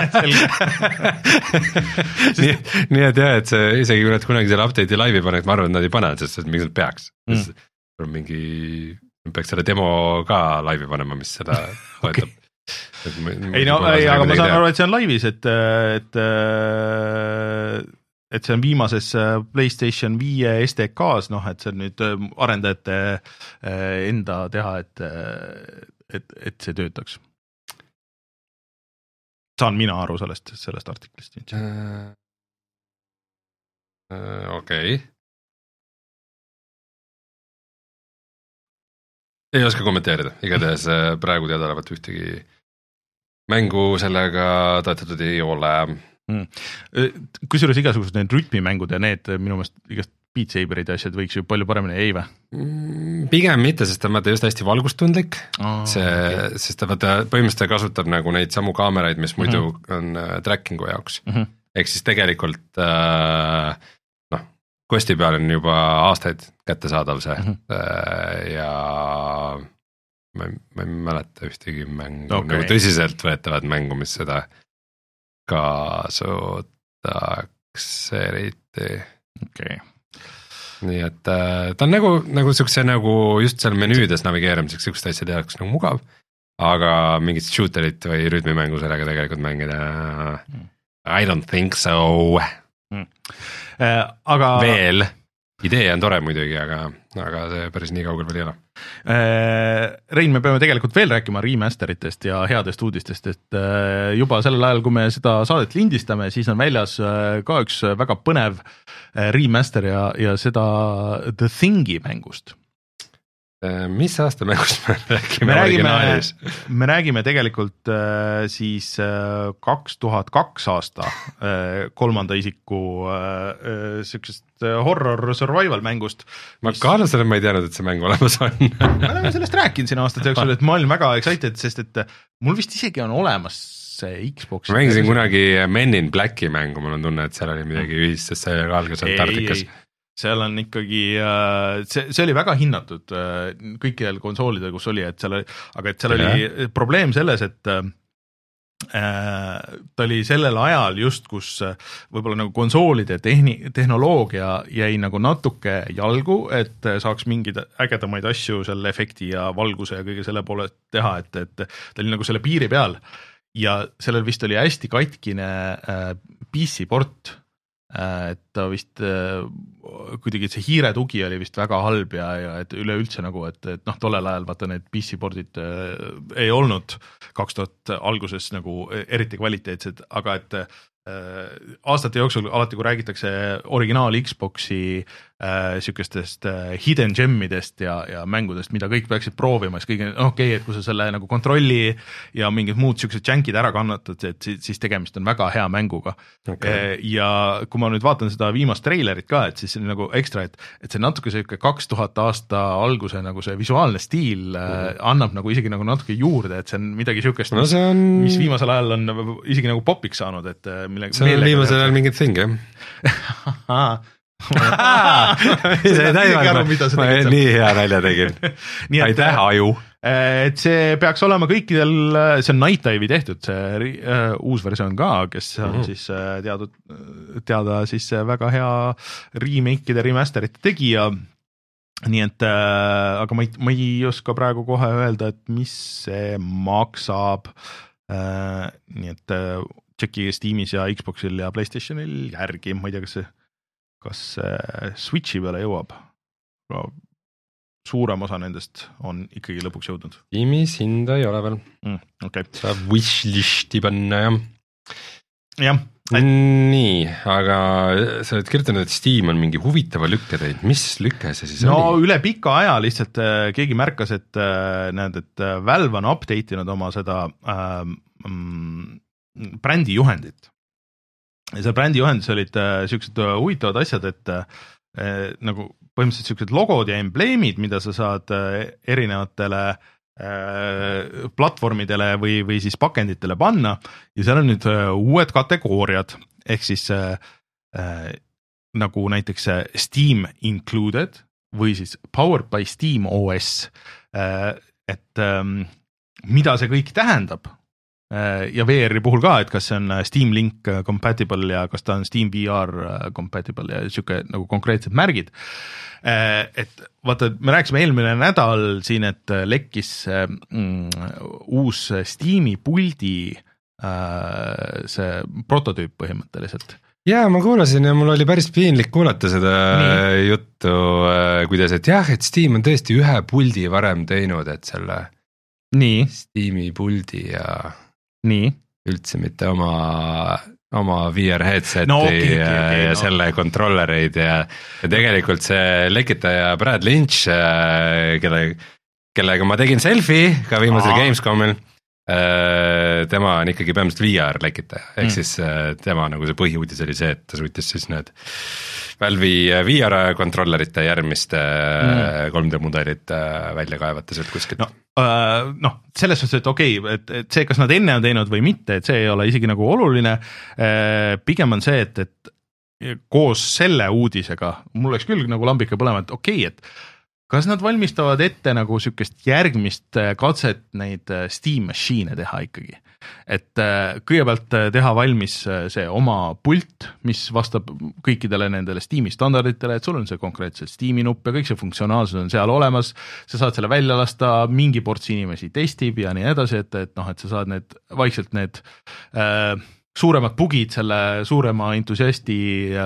B: nii, nii et jah, et see isegi kui nad kunagi selle update'i laivi paneks, ma arvan, et nad ei pane, sest et miks nad peaks mm. mingi, peaks selle demo ka laivi panema, mis seda toetab
A: okay. ei no, ei, aga ma saan aru, et see on laivis, et et et see on viimases PlayStation viie S D K-s, noh, et see on nüüd arendajate enda teha, et, et, et see töötaks. Saan mina aru sellest, sellest artiklist.
B: Uh, uh, okei. Okay. Ei oska kommenteerida, igatahes praegu teadaolevalt ühtegi mängu sellega toetatud ei ole.
A: Mm. Kusjuures igasugused need rütmimängud ja need minu meelest igast Beat Saberid ja asjad võiks ju palju paremini, ei või?
B: Pigem mitte, sest ta on just hästi valgustundlik, oh, see, okay. sest ta vaata põhimõtteliselt kasutab nagu neid samu kaameraid, mis muidu mm -hmm. on uh, trackingu jaoks mm. -hmm. Ehk siis tegelikult uh, noh, Questi peal on juba aastaid kättesaadav see mm -hmm. uh, ja ma, ma ei mäleta ühtegi mängu okay. nagu tõsiselt võetavat mängu, mis seda kasutaks eriti.
A: Okei. Okay.
B: Nii et ta on nagu, nagu siukse nagu just seal menüüdes navigeerimiseks siukest asja tehaks nagu mugav, aga mingit shooterit või rütmimängu sellega tegelikult mängida mm. I don't think so
A: mm. äh, aga
B: veel, idee on tore muidugi, aga, aga see päris nii kaugel veel ei ole.
A: Rein, me peame tegelikult veel rääkima remasteritest ja headest uudistest, et juba sellel ajal, kui me seda saadet lindistame, siis on väljas ka üks väga põnev remaster ja, ja seda The Thingi mängust.
B: Mis aasta mängust me räägime?
A: Me räägime, me räägime tegelikult siis kaks tuhat kaks aasta kolmanda isiku siuksest horror survival mängust.
B: Ma mis... kaalasin, et ma ei teadnud, et see mäng olemas on.
A: Me oleme sellest rääkinud siin aastate jooksul, et ma olin väga excited, sest et mul vist isegi on olemas see Xbox.
B: Ma mängisin kunagi Men in Blacki mängu, mul on tunne, et seal oli midagi ühist, sest see algas Antarktikas.
A: Seal on ikkagi, see, see oli väga hinnatud kõikidel konsoolidel, kus oli, et seal oli, aga et seal ja. oli probleem selles, et ta oli sellel ajal just, kus võib-olla nagu konsoolide tehni, tehnoloogia jäi nagu natuke jalgu, et saaks mingeid ägedamaid asju selle efekti ja valguse ja kõige selle poole teha, et, et ta oli nagu selle piiri peal ja sellel vist oli hästi katkine P C-port, et ta vist kuidagi, et see hiire tugi oli vist väga halb ja, ja et üleüldse nagu, et, et noh, tollel ajal vaata need P C-pordid äh, ei olnud kaks tuhat alguses nagu eriti kvaliteetsed, aga et äh, aastate jooksul alati, kui räägitakse originaal Xboxi niisugustest äh, hidden gemmidest ja, ja mängudest, mida kõik peaksid proovima, siis kõige, okei okay,, et kui sa selle nagu kontrolli ja mingid muud niisugused jankid ära kannatad, et siis, siis tegemist on väga hea mänguga okay.. Ja kui ma nüüd vaatan seda viimast treilerit ka, et siis nagu ekstra, et, et see natuke niisugune kaks tuhat aasta alguse nagu see visuaalne stiil mm. annab nagu isegi nagu natuke juurde, et see on midagi niisugust,
B: no on...
A: mis viimasel ajal on isegi nagu popiks saanud, et millega
B: see on viimasel ajal mingit thing, jah see täivad, ma nii hea nalja tegin. Aitäh, aju!
A: Et see peaks olema kõikidel, see on Night Dive'i tehtud, see uh, uus versioon ka, kes on mm-hmm. siis uh, teadud, teada siis väga hea remake'ide, remasterite tegija, nii et uh, aga ma ei, ma ei oska praegu kohe öelda, et mis see maksab, uh, nii et uh, tšeki Steamis ja Xboxil ja PlayStationil järgi, ma ei tea, kas see kas Switchi peale jõuab, suurem osa nendest on ikkagi lõpuks jõudnud.
B: Steamis hinda ei ole veel
A: mm,. Okay.
B: Saab wishlist'i panna, jah.
A: jah.
B: Nii, aga sa oled kirjutanud, et Steam on mingi huvitava lükke teinud, mis lükke see siis
A: no,
B: oli?
A: No üle pika aja lihtsalt keegi märkas, et näed, et Valve on update inud oma seda ähm, brändi juhendit. Ja see brändi juhendis olid äh, siuksed äh, huvitavad asjad, et äh, nagu põhimõtteliselt siuksed logod ja embleemid, mida sa saad äh, erinevatele äh, platvormidele või, või siis pakenditele panna ja seal on nüüd äh, uued kategooriad, ehk siis äh, äh, nagu näiteks äh, Steam Included või siis Powered by Steam O S, äh, et äh, mida see kõik tähendab, ja V R-i puhul ka, et kas see on Steam Link compatible ja kas ta on Steam V R compatible ja siuke nagu konkreetsed märgid. Et vaata, me rääkisime eelmine nädal siin, et lekkis mm, uus Steam'i puldi see prototüüp põhimõtteliselt.
B: Jaa, ma kuulasin ja mul oli päris piinlik kuulata seda Nii. juttu, kuidas, et jah, et Steam on tõesti ühe puldi varem teinud, et selle
A: Nii.
B: Steam'i puldi ja
A: Nii.
B: üldse mitte oma, oma V R headseti
A: no, okay, okay,
B: ja,
A: okay,
B: ja
A: no.
B: selle kontrollereid ja, ja tegelikult see lekitaja Brad Lynch, kelle, kellega ma tegin selfie ka viimasel Aa. Gamescomil, tema on ikkagi põhimõtteliselt V R lekitaja, ehk mm. siis tema nagu see põhiuudis oli see, et ta suutis siis need Valve'i V R kontrollerite järgmiste mm. kolm D mudelit välja kaevata sealt kuskilt.
A: No, uh, noh, selles suhtes, et okei, okay, et, et see, kas nad enne on teinud või mitte, et see ei ole isegi nagu oluline, uh, pigem on see, et, et koos selle uudisega mul oleks küll nagu lambike põlema, et okei okay,, et kas nad valmistavad ette nagu sükest järgmist katset neid Steam Machine'e teha ikkagi? Et kõigepealt teha valmis see oma pult, mis vastab kõikidele nendele Steam'i standarditele, et sul on see konkreetselt Steam'i nupp ja kõik see funktsionaalsus on seal olemas, sa saad selle välja lasta, mingi ports inimesi testib ja nii edasi, et, et noh, et sa saad need vaikselt need äh, suuremad bugid selle suurema entusiasti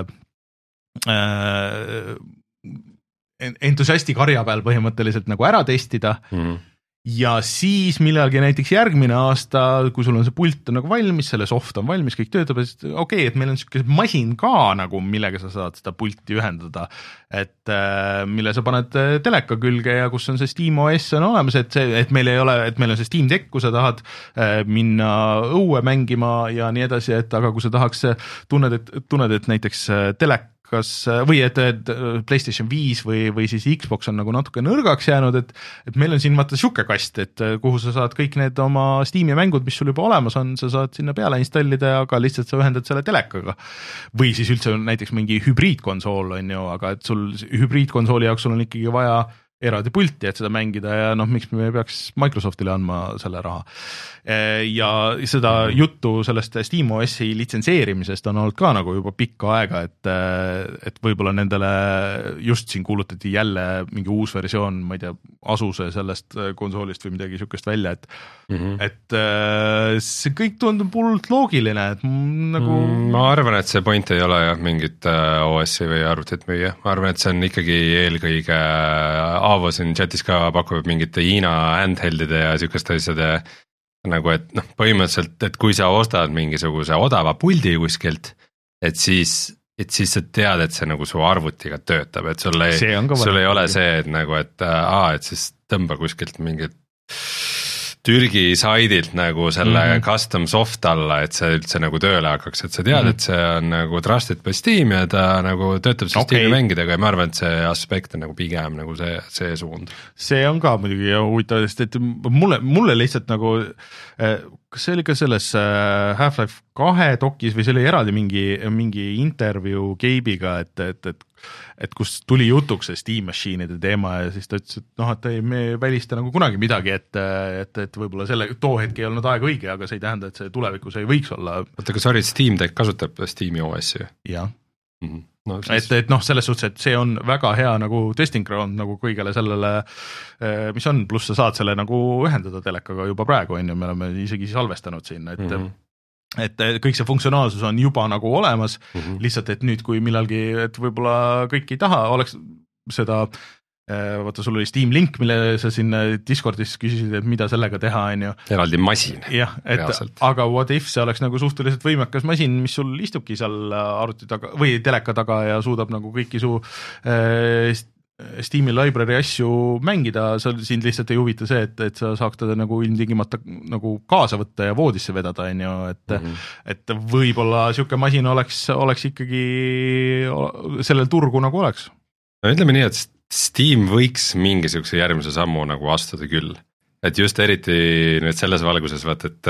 A: äh, entusiasti karja peal põhimõtteliselt nagu ära testida mm-hmm. ja siis millalgi näiteks järgmine aasta, kui sul on see pult on nagu valmis, selle soft on valmis, kõik töötab, et okei, okay, et meil on siuke masin ka nagu, millega sa saad seda pulti ühendada, et äh, mille sa paned teleka külge ja kus on see Steam O S on olemas, et see, et meil ei ole, et meil on see Steam Deck, kui sa tahad äh, minna õue mängima ja nii edasi, et aga kui sa tahaks, tunned, et, tunned, et näiteks telek kas, või et, et PlayStation viis või, või siis Xbox on nagu natuke nõrgaks jäänud, et, et meil on siin vaata siuke kast, et kuhu sa saad kõik need oma Steam'i mängud, mis sul juba olemas on, sa saad sinna peale installida, aga lihtsalt sa ühendad selle telekaga. Või siis üldse näiteks mingi hübriidkonsool on ju, aga et sul hübriidkonsooli jaoks sul on ikkagi vaja eraldi pulti, et seda mängida ja noh, miks me peaks Microsoftile andma selle raha. Ja seda juttu sellest Steam O S-i litsenseerimisest on olnud ka nagu juba pikka aega, et, et võib-olla nendele just siin kuulutati jälle mingi uus versioon, ma ei tea, Asuse sellest konsoolist või midagi siukest välja, et, mm-hmm. et see kõik tundub hullult loogiline, et nagu
B: ma arvan, et see point ei ole jah mingit O S-i või arvutit müüa, ma arvan, et see on ikkagi eelkõige Aavo siin chatis ka pakub mingite Hiina handheldide ja sükeste asjade nagu, et noh, põhimõtteliselt, et kui sa ostad mingisuguse odava puldi kuskilt, et siis et siis sa tead, et see nagu su arvutiga töötab, et sul ei, sul ei ole see, et nagu, et aa, et siis tõmba kuskilt mingit Türgi saidilt nagu selle mm -hmm. custom soft alla, et see üldse nagu tööle hakkaks, et sa tead mm, -hmm. et see on nagu trusted by Steam ja ta nagu töötab siis okay. Steam'i mängidega ja ma arvan, et see aspekt on nagu pigem nagu see, see suund.
A: See on ka muidugi huvitav, sest et mulle, mulle lihtsalt nagu, kas see oli ka selles Half-Life kahe dokis või see oli eraldi mingi, mingi intervjuu Gabe'iga, et, et, et et kus tuli jutuks see Steam Machine'ide teema ja siis ta ütles, et noh, et ei, me ei välista nagu kunagi midagi, et, et, et võib-olla selle, too hetk ei olnud aeg õige, aga see ei tähenda, et see tulevikus ei võiks olla.
B: Oota, kas sorry, Steam Deck kasutab Steam'i O S-i?
A: Jah.
B: Mm -hmm. No,
A: siis... et, et noh, selles suhtes, et see on väga hea nagu testing ground nagu kõigele sellele, mis on, pluss sa saad selle nagu ühendada telekaga juba praegu, on ju, me oleme isegi salvestanud siin, et mm -hmm. et kõik see funktsionaalsus on juba nagu olemas mm, -hmm. lihtsalt, et nüüd, kui millalgi, et võib-olla kõik ei taha, oleks seda, vaata, sul oli Steam Link, mille sa siin Discordis küsisid, et mida sellega teha, on ju.
B: Eraldi masin.
A: jah, et reaalselt. Aga what if see oleks nagu suhteliselt võimekas masin, mis sul istubki seal arvuti taga või teleka taga ja suudab nagu kõiki su äh, Steam'i library asju mängida, sa sind lihtsalt ei huvita see, et, et sa saaks teda nagu ilmtingimata nagu kaasa võtta ja voodisse vedada, on ju, et mm -hmm. et võib-olla niisugune masin oleks, oleks ikkagi sellel turgu nagu oleks.
B: No ütleme nii, et Steam võiks mingisuguse järgmise sammu nagu astuda küll, et just eriti nüüd selles valguses vaat, et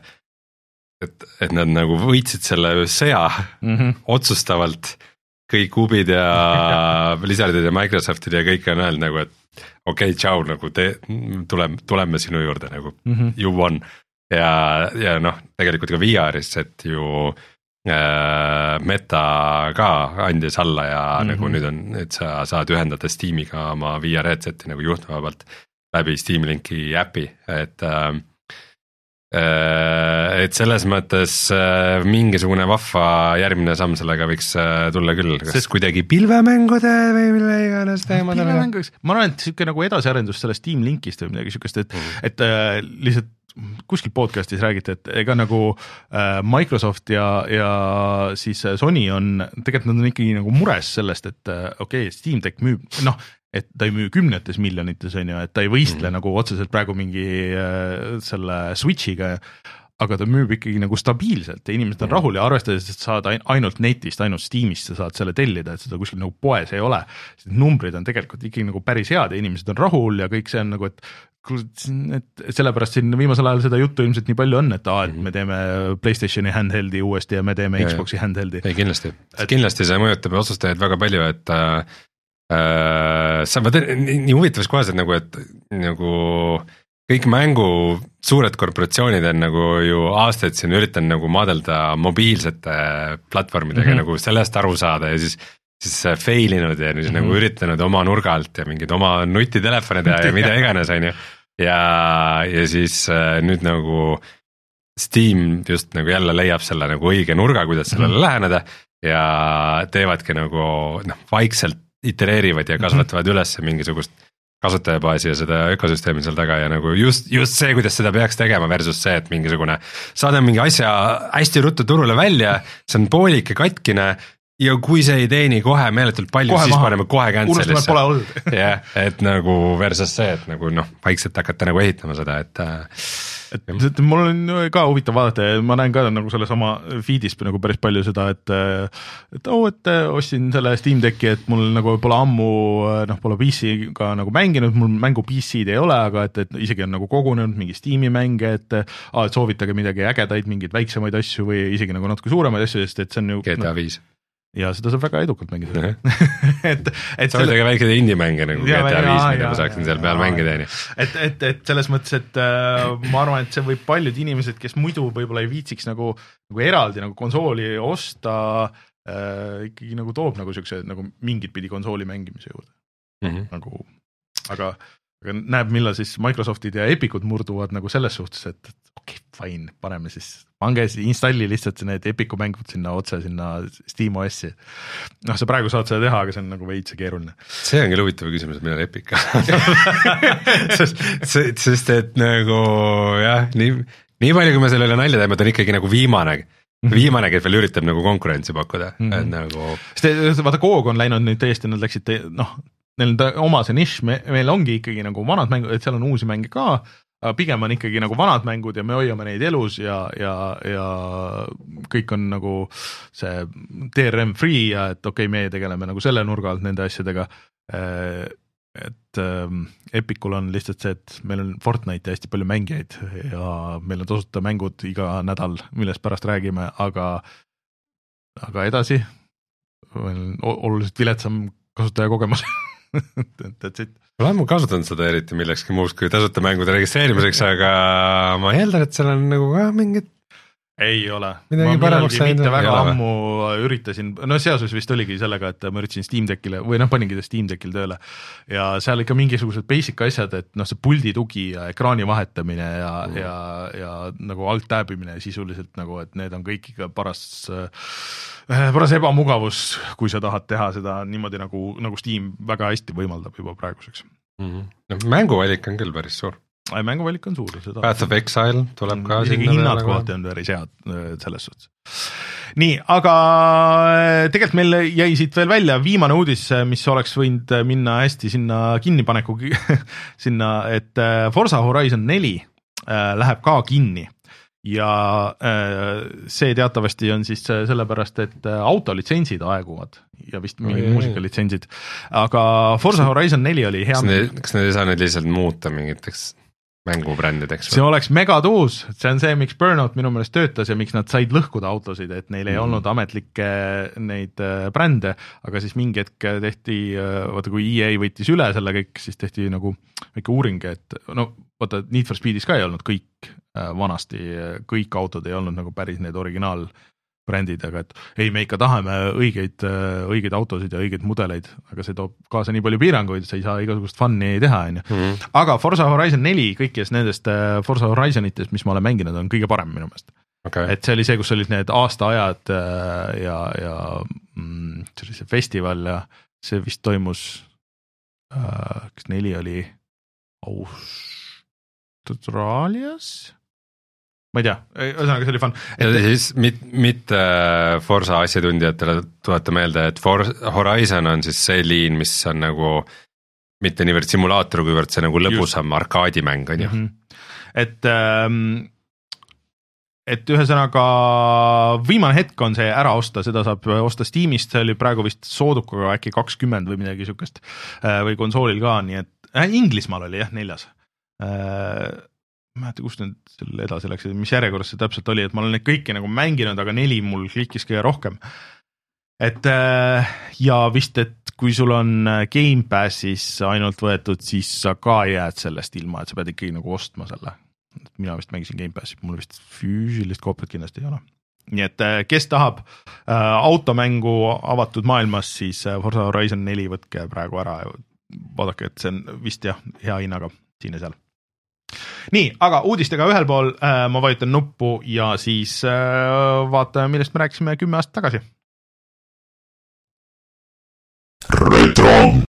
B: et, et nad nagu võitsid selle sõja mm -hmm. otsustavalt, kõik Ubid ja Blizzardid ja Microsoftid ja kõik on öelnud nagu, et okei okay,, tšau, nagu te, tuleme, tuleme sinu juurde nagu mm, -hmm. you won. ja, ja noh, tegelikult ka V R-is, et ju äh, Meta ka andis alla ja mm -hmm. nagu nüüd on, et sa saad ühendada Steamiga oma V R headset'i nagu juhtmevabalt läbi Steam Linki äpi, et äh, et selles mõttes mingisugune vahva järgmine samm sellega võiks tulla küll, kas Sest... kuidagi pilvemängude või mille iganes teemadele.
A: Ma arvan, et niisugune nagu edasiarendus sellest Steam Linkist või midagi niisugust, et mm, -hmm. et äh, lihtsalt kuskil podcastis räägiti, et ega nagu äh, Microsoft ja, ja siis Sony on, tegelikult nad on ikkagi nagu mures sellest, et äh, okei okay,, Steam Deck müüb, noh, et ta ei müü kümnetes miljonites, on ju, et ta ei võistle mm. nagu otseselt praegu mingi äh, selle Switchiga, aga ta müüb ikkagi nagu stabiilselt ja inimesed on mm. rahul ja arvestades, et saad ainult netist, ainult Steamist sa saad selle tellida, et seda kuskil nagu poes ei ole. Numbrid on tegelikult ikkagi nagu päris head ja inimesed on rahul ja kõik see on nagu, et et sellepärast siin viimasel ajal seda juttu ilmselt nii palju on, et aa, et me teeme PlayStationi handheldi uuesti ja me teeme ja, Xboxi handheldi.
B: ei, kindlasti, et... kindlasti see mõjutab otsustajaid väga palju, et äh, äh, see on vaata nii, nii huvitavas kohas, et nagu, et nagu kõik mängu suured korporatsioonid on nagu ju aastaid siin üritan nagu maadelda mobiilsete platvormidega mm -hmm. nagu sellest aru saada ja siis siis fail inud ja siis mm -hmm. nagu üritanud oma nurga alt ja mingid oma nutitelefone teha ja mida iganes, on ju. ja, ja siis äh, nüüd nagu Steam just nagu jälle leiab selle nagu õige nurga, kuidas sellele mm -hmm. läheneda ja teevadki nagu noh, vaikselt itereerivad ja kasvatavad mm -hmm. üles mingisugust kasutajabaasi ja seda ökosüsteemi seal taga ja nagu just, just see, kuidas seda peaks tegema versus see, et mingisugune saadame mingi asja hästi ruttu turule välja, see on poolik ja katkine ja kui see ei teeni kohe meeletult palju, kohe siis maha. Paneme kohe cancel'isse. jah, et nagu versus see, et nagu noh, vaikselt hakata nagu ehitama seda, et
A: et, et mul on ka huvitav vaadata ja ma näen ka nagu selles oma feed'is nagu päris palju seda, et et oo, oh, et ostsin selle Steam Decki, et mul nagu pole ammu, noh, pole P C-ga nagu mänginud, mul mängu P C-d ei ole, aga et, et isegi on nagu kogunenud mingi Steam'i mänge, et aa, et soovitage midagi ägedaid, mingeid väiksemaid asju või isegi nagu natuke suuremaid asju, sest et see on ju
B: G T A viis
A: ja seda saab väga edukalt mängida uh. -huh. et, et
B: sa oled väga väikeid indie-mänge nagu G T A viis, mida ma saaksin seal peal mängida.
A: et, et, et selles mõttes, et äh, ma arvan, et see võib paljud inimesed, kes muidu võib-olla ei viitsiks nagu, nagu eraldi nagu konsooli osta äh,, ikkagi nagu toob nagu siukse nagu mingit pidi konsooli mängimise juurde mm. -hmm. nagu, aga, aga näeb, millal siis Microsoftid ja Epicud murduvad nagu selles suhtes, et, et okei okay,, fine, paneme siis, pange installi lihtsalt need Epicu mängud sinna otse sinna Steam O S-i. noh, sa praegu saad seda teha, aga see on nagu veits keeruline.
B: see on küll huvitav küsimus, et millal Epic sest, sest et nagu jah, nii, nii palju, kui me sellele nalja teeme, ta on ikkagi nagu viimane viimane, kes veel üritab nagu konkurentsi pakkuda mm, -hmm. et nagu.
A: sest vaata, G O G on läinud nüüd täiesti, nad läksid, noh, neil on oma see nišš, me, meil ongi ikkagi nagu vanad mängud, et seal on uusi mänge ka, pigem on ikkagi nagu vanad mängud ja me hoiame neid elus ja, ja, ja kõik on nagu see D R M free ja et okei okay,, meie tegeleme nagu selle nurga alt nende asjadega, et Epicul on lihtsalt see, et meil on Fortnite'i hästi palju mängijaid ja meil on tasuta mängud iga nädal, millest pärast räägime, aga aga edasi meil on oluliselt viletsam kasutajakogemus that's it.
B: Ma olen kasutanud seda eriti millekski muust kui tasuta mängude registreerimiseks, aga ma eeldan, et seal on nagu ka mingid
A: ei ole,
B: midagi
A: ma millalgi mitte
B: või?
A: väga ammu üritasin, no seoses vist oligi sellega, et ma üritasin Steam Deckile või noh, paningi ta Steam Deckil tööle ja seal ikka mingisugused basic asjad, et noh, see puldi tugi ja ekraani vahetamine ja mm., ja, ja nagu alt tääbimine sisuliselt nagu, et need on kõik ikka paras äh, paras ebamugavus, kui sa tahad teha seda niimoodi nagu, nagu Steam väga hästi võimaldab juba praeguseks
B: mm. -hmm. No, mänguvalik on küll päris suur.
A: Mänguvalik on suur. Seda.
B: Path of Exile tuleb ka
A: isegi hinnad kohati on päris head selles suhtes. Nii, aga tegelikult meil jäi siit veel välja viimane uudis, mis oleks võinud minna hästi sinna kinnipaneku sinna, et Forza Horizon neli läheb ka kinni ja see teatavasti on siis sellepärast, et autolitsentsid aeguvad ja vist mingid muusikalitsentsid, aga Forza Horizon neli oli hea.
B: Kas need ei saa nüüd lihtsalt muuta mingiteks mängubrändideks?
A: See oleks megatuus, see on see, miks Burnout minu meelest töötas ja miks nad said lõhkuda autosid, et neil ei mm. olnud ametlikke neid brände, aga siis mingi hetk tehti, vaata kui E A võttis üle selle kõik, siis tehti nagu väike uuring, et no vaata Need for Speedis ka ei olnud kõik vanasti, kõik autod ei olnud nagu päris need originaal brändid, aga et ei, me ikka tahame õigeid, õigeid autosid ja õigeid mudeleid, aga see toob kaasa nii palju piiranguid, sa ei saa igasugust fun'i teha, on ju. Mm. Aga Forza Horizon neli, kõikidest nendest Forza Horizonitest, mis ma olen mänginud, on kõige parem minu meelest. Okay. Et see oli see, kus olid need aastaajad ja, ja mm, see oli see festival ja see vist toimus, kas neli oli Austraalias? Ma ei tea, ühesõnaga see oli fun.
B: Et... Ja siis mit, mitte Forza asjatundjatele tuleta meelde, et For- Horizon on siis see liin, mis on nagu mitte niivõrd simulaator, kuivõrd see nagu lõbusam arkaadimäng on ju. Mm-hmm.
A: Et, et ühesõnaga viimane hetk on see ära osta, seda saab osta Steamist, see oli praegu vist soodukaga äkki kakskümmend või midagi sükest või konsoolil ka, nii et äh, Inglismaal oli jah neljas äh, ma ei mäleta, kus nüüd selle edasi läks, mis järjekorras see täpselt oli, et ma olen neid kõiki nagu mänginud, aga neli mul klikkis kõige rohkem. Et ja vist, et kui sul on Game Passis ainult võetud, siis sa ka jääd sellest ilma, et sa pead ikkagi nagu ostma selle. Mina vist mängisin Game Passi, mul vist füüsilist koopiat kindlasti ei ole. Nii et kes tahab automängu avatud maailmas, siis Forza Horizon neli võtke praegu ära ja vaadake, et see on vist jah, hea hinnaga siin ja seal. Nii, aga uudistega ühel pool äh, ma vajutan nuppu ja siis äh, vaatame, millest me rääkisime kümme aastat tagasi. Retro!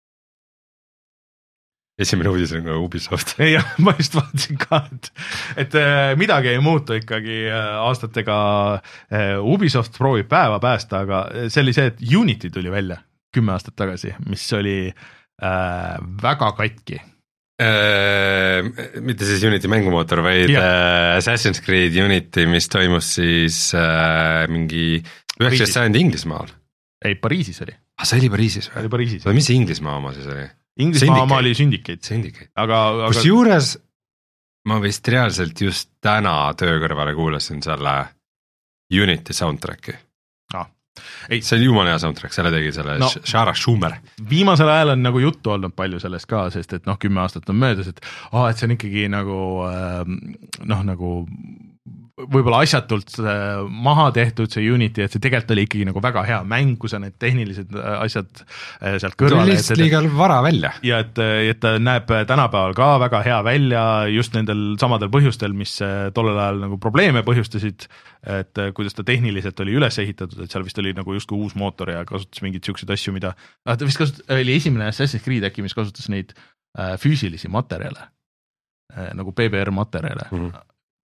B: Esimene uudis on ka Ubisoft.
A: Jah, ma just vaatasin ka, et, et äh, midagi ei muutu ikkagi äh, aastatega äh, Ubisoft proovib päeva päästa, aga see oli see, et Unity tuli välja kümme aastat tagasi, mis oli äh, väga katki.
B: Uh, mitte siis Unity mängumootor, vaid yeah. Assassin's Creed Unity, mis toimus siis uh, mingi üheksateistkümnenda sajandi Inglismaal.
A: Ei, Pariisis oli.
B: Ah, see oli Pariisis või?
A: Oli Pariisis.
B: Või mis see Inglismaa oma siis oli?
A: Inglismaa oma oli Syndicate.
B: Syndicate.
A: Aga, aga...
B: Kus juures ma vist reaalselt just täna töö kõrvale kuulasin selle Unity soundtracki.
A: Ah. Ei,
B: see oli jumala hea soundtrack, selle tegi selle no, Shara Schumer.
A: Viimasel ajal on nagu juttu olnud palju sellest ka, sest et noh, kümme aastat on möödas, et oh, et see on ikkagi nagu noh, nagu võib-olla asjatult maha tehtud see Unity, et see tegelikult oli ikkagi nagu väga hea mäng, kui sa need tehnilised asjad sealt kõrvale.
B: See oli lihtsalt liiga vara välja.
A: Ja et, et ta näeb tänapäeval ka väga hea välja just nendel samadel põhjustel, mis tollel ajal nagu probleeme põhjustasid, et kuidas ta tehniliselt oli üles ehitatud, et seal vist oli nagu justkui uus mootor ja kasutas mingeid siukseid asju, mida ah, ta vist kasut, oli esimene Assassin's Creed äkki, mis kasutas neid äh, füüsilisi materjale äh, nagu P B R materjale mm. -hmm.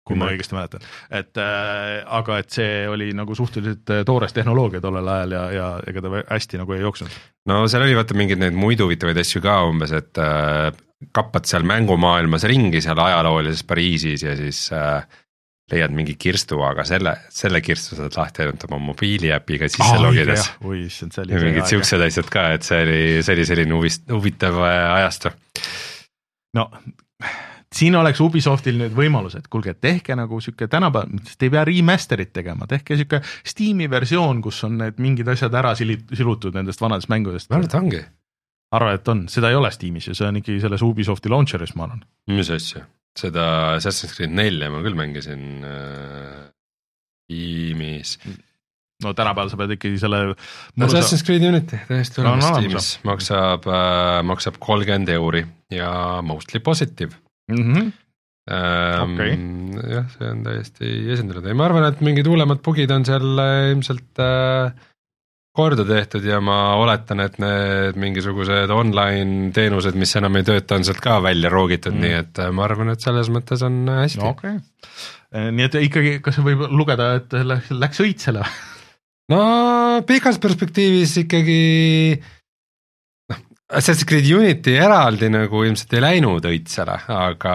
A: kui ma õigesti mäletan. Et, äh, aga et see oli nagu suhteliselt toores tehnoloogia tollel ajal ja, ja ega ta hästi nagu ei jooksnud.
B: No seal oli vaata mingid neid muidu huvitavaid asju ka umbes, et äh, kappad seal mängumaailmas ringi seal ajaloolises Pariisis ja siis äh, leiad mingi kirstu, aga selle, selle kirstu saad lahti ainult oma mobiiliäpiga sisse oh, logides.
A: Oi, see oli
B: ja mingid siuksed asjad ka, et see oli, see oli selline huvist, huvitav ajastu.
A: No siin oleks Ubisoftil nüüd võimalus, et kuulge, tehke nagu siuke tänapäeval, te ei pea remasterit tegema, tehke siuke Steam'i versioon, kus on need mingid asjad ära silutud nendest vanadest mängudest.
B: Vähemalt ongi.
A: Arva, et on, seda ei ole Steam'is ja see on ikkagi selles Ubisofti launcheris, ma arvan.
B: Mis asja? Seda Assassin's Creed nelja ma küll mängisin äh, Steam'is.
A: No tänapäeval sa pead ikkagi selle
B: mõnusa... Assassin's Creed Unity täiesti olemas no, Steam'is maksab, äh, maksab kolmkümmend euri ja mostly positive. Mm-hmm. Ähm, okay. Jah, see on täiesti esindatud. Ei, ma arvan, et mingid huulemad bugid on seal ilmselt äh, korda tehtud ja ma oletan, et need mingisugused online teenused, mis enam ei tööta, on sealt ka välja roogitud, mm. nii et ma arvan, et selles mõttes on hästi.
A: No, okay. Nii et ikkagi, kas võib lugeda, et läks õitsele?
B: No pikas perspektiivis ikkagi Assassin's Creed Unity eraldi nagu ilmselt ei läinud õitsele, aga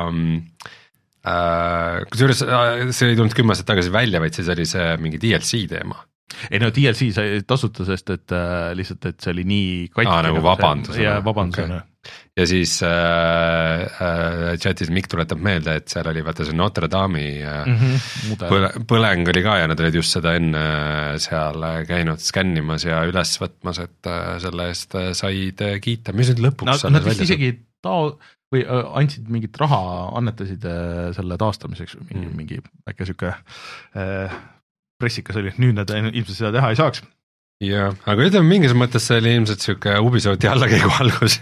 B: äh, kusjuures see ei tulnud kümme aastat tagasi välja, vaid siis oli see mingi D L C teema.
A: Ei no D L C sai tasuta, sest et äh, lihtsalt, et see oli nii katki.
B: Aa, nagu vabandus.
A: Ja vabandusena.
B: Okay. Ja siis äh, äh, chatis Mikk tuletab meelde, et seal oli vaata see Notre Dame'i äh, mm-hmm, põle, põleng oli ka ja nad olid just seda enne seal käinud skännimas ja üles võtmas, et äh, selle eest said kiita. Mis nüüd lõpuks
A: no, nad vist isegi tao- või äh, andsid mingit raha, annetasid äh, selle taastamiseks mingi, mm. mingi äkki siuke äh, pressikas oli, nüüd nad ilmselt seda teha ei saaks.
B: Jah, aga ütleme mingis mõttes see oli ilmselt siuke Ubisofti allakäigu algus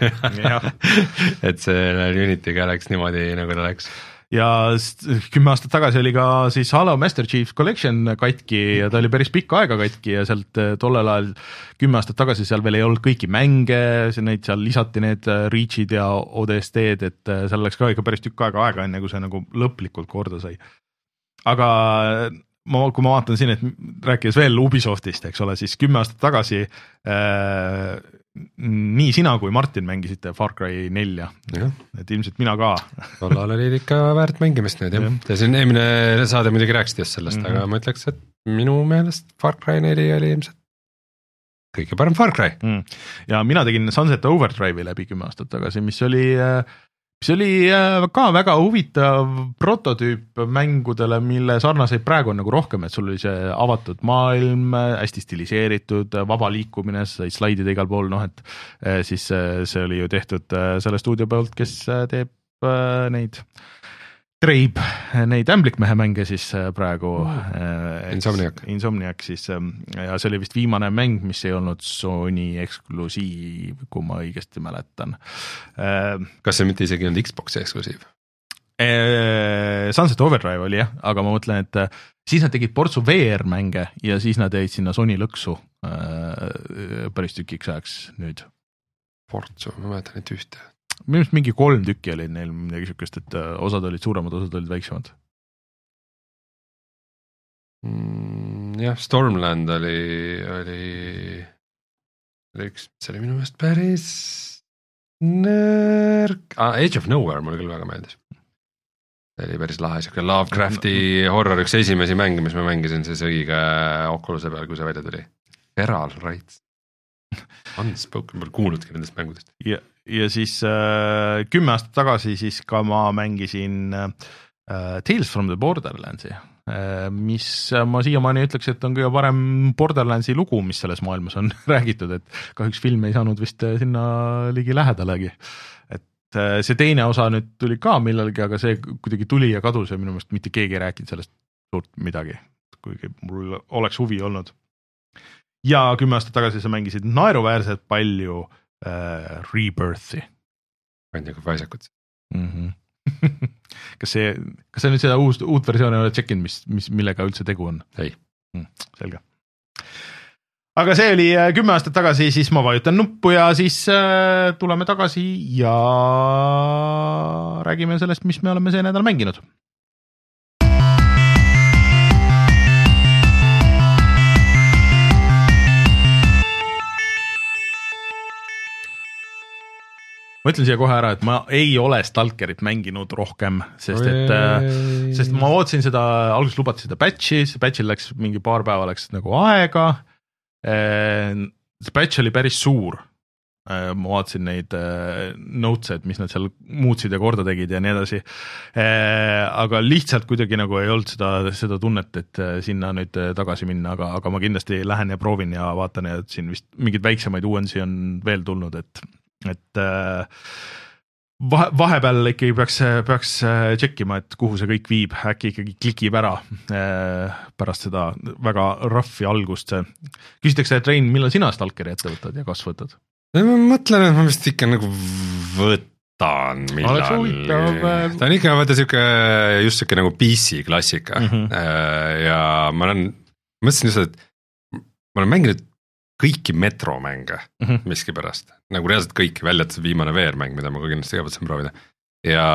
B: et see Unity'ga läks niimoodi, nagu ta läks.
A: Ja kümme aastat tagasi oli ka siis Halo Master Chief Collection katki ja ta oli päris pikka aega katki ja sealt tollel ajal kümme aastat tagasi seal veel ei olnud kõiki mänge, neid seal lisati need Reachid ja O D S T-d, et seal läks ka ikka päris tükk aega aega enne, kui see nagu lõplikult korda sai. Aga ma, kui ma vaatan siin, et rääkides veel Ubisoftist, eks ole, siis kümme aastat tagasi äh, nii sina kui Martin mängisite Far Cry nelja, et ilmselt mina ka.
B: Tollal oli ikka väärt mängimist nüüd, jah. Ja siin eelmine saade muidugi rääksid just sellest, mm-hmm. aga ma ütleks, et minu meelest Far Cry neli oli ilmselt kõige parem Far Cry. Mm.
A: Ja mina tegin Sunset Overdrive'i läbi kümme aastat tagasi, mis oli... mis oli ka väga huvitav prototüüp mängudele, mille sarnaseid praegu on nagu rohkem, et sul oli see avatud maailm, hästi stiliseeritud, vaba liikumine, sai slaidida igal pool, noh et siis see oli ju tehtud selle stuudio poolt, kes teeb neid Treib, neid ämblikmehe mänge siis praegu
B: mm. Insomniac.
A: Insomniac siis ja see oli vist viimane mäng, mis ei olnud Sony eksklusiiv, kui ma õigesti mäletan.
B: Kas see mitte isegi on Xbox eksklusiiv?
A: Sunset Overdrive oli jah, aga ma mõtlen, et siis nad tegid portsu V R-mänge ja siis nad jäid sinna Sony lõksu päris tükiks ajaks nüüd.
B: Portsu, ma mäletan neid ühte.
A: Minu meelest mingi kolm tükki oli neil midagi sükest, et osad olid suuremad, osad olid väiksemad.
B: Mm, jah, Stormland oli, oli, oli üks, see oli minu meelest päris nõrk. Ah, Age of Nowhere mulle küll väga meeldis. See oli päris lahe, siuke Lovecrafti horror, üks esimesi mänge, mis ma mängisin, see sõige Oculus'e peal, kui see välja tuli. Feral Rights. Unspoken, ma kuulnudki nendest mängudest.
A: Ja, ja siis äh, kümme aastat tagasi siis ka ma mängisin äh, Tales from the Borderlandsi, äh, mis ma siiamaani ütleks, et on kõige parem Borderlandsi lugu, mis selles maailmas on räägitud, et kahjuks film ei saanud vist sinna ligi lähedalegi. Et äh, see teine osa nüüd tuli ka millalgi, aga see kuidagi tuli ja kadus ja minu meelest mitte keegi ei rääkinud sellest suurt midagi, kuigi mul oleks huvi olnud. Ja kümme aastat tagasi sa mängisid naeruväärselt palju äh, Rebirthi.
B: Kandja kui vaisakut.
A: Mm-hmm. kas see, kas see nüüd seda uus, uut versiooni ei ole tšekkinud, mis, mis, millega üldse tegu on?
B: Ei.
A: Mm, selge. Aga see oli kümme aastat tagasi, siis ma vajutan nuppu ja siis äh, tuleme tagasi ja räägime sellest, mis me oleme see nädal mänginud. ma ütlen siia kohe ära, et ma ei ole Stalkerit mänginud rohkem, sest et sest ma ootasin seda, alguses lubati seda patchi, see patchil läks mingi paar päeva läks nagu aega, see patch oli päris suur, ma vaatasin neid notes'e, mis nad seal muutsid ja korda tegid ja nii edasi, aga lihtsalt kuidagi nagu ei olnud seda, seda tunnet, et sinna nüüd tagasi minna, aga, aga ma kindlasti lähen ja proovin ja vaatan, et siin vist mingeid väiksemaid uuendusi on veel tulnud, et et vahe, vahepeal ikkagi peaks, peaks tšekkima, et kuhu see kõik viib, äkki ikkagi klikib ära pärast seda väga raffi algust. Küsitakse, et Rein, millal sina Stalkeri ette võtad ja kas võtad?
B: Ma mõtlen, et ma vist ikka nagu võtan millal. Ta on ikka võtta siuke, just siuke nagu P C klassika mm -hmm. ja ma olen, mõtlesin just, et ma olen mänginud kõiki metromänge mm -hmm. miski pärast, nagu reaalselt kõik, välja et viimane V R-mäng, mida ma ka kindlasti ka võtsin proovida ja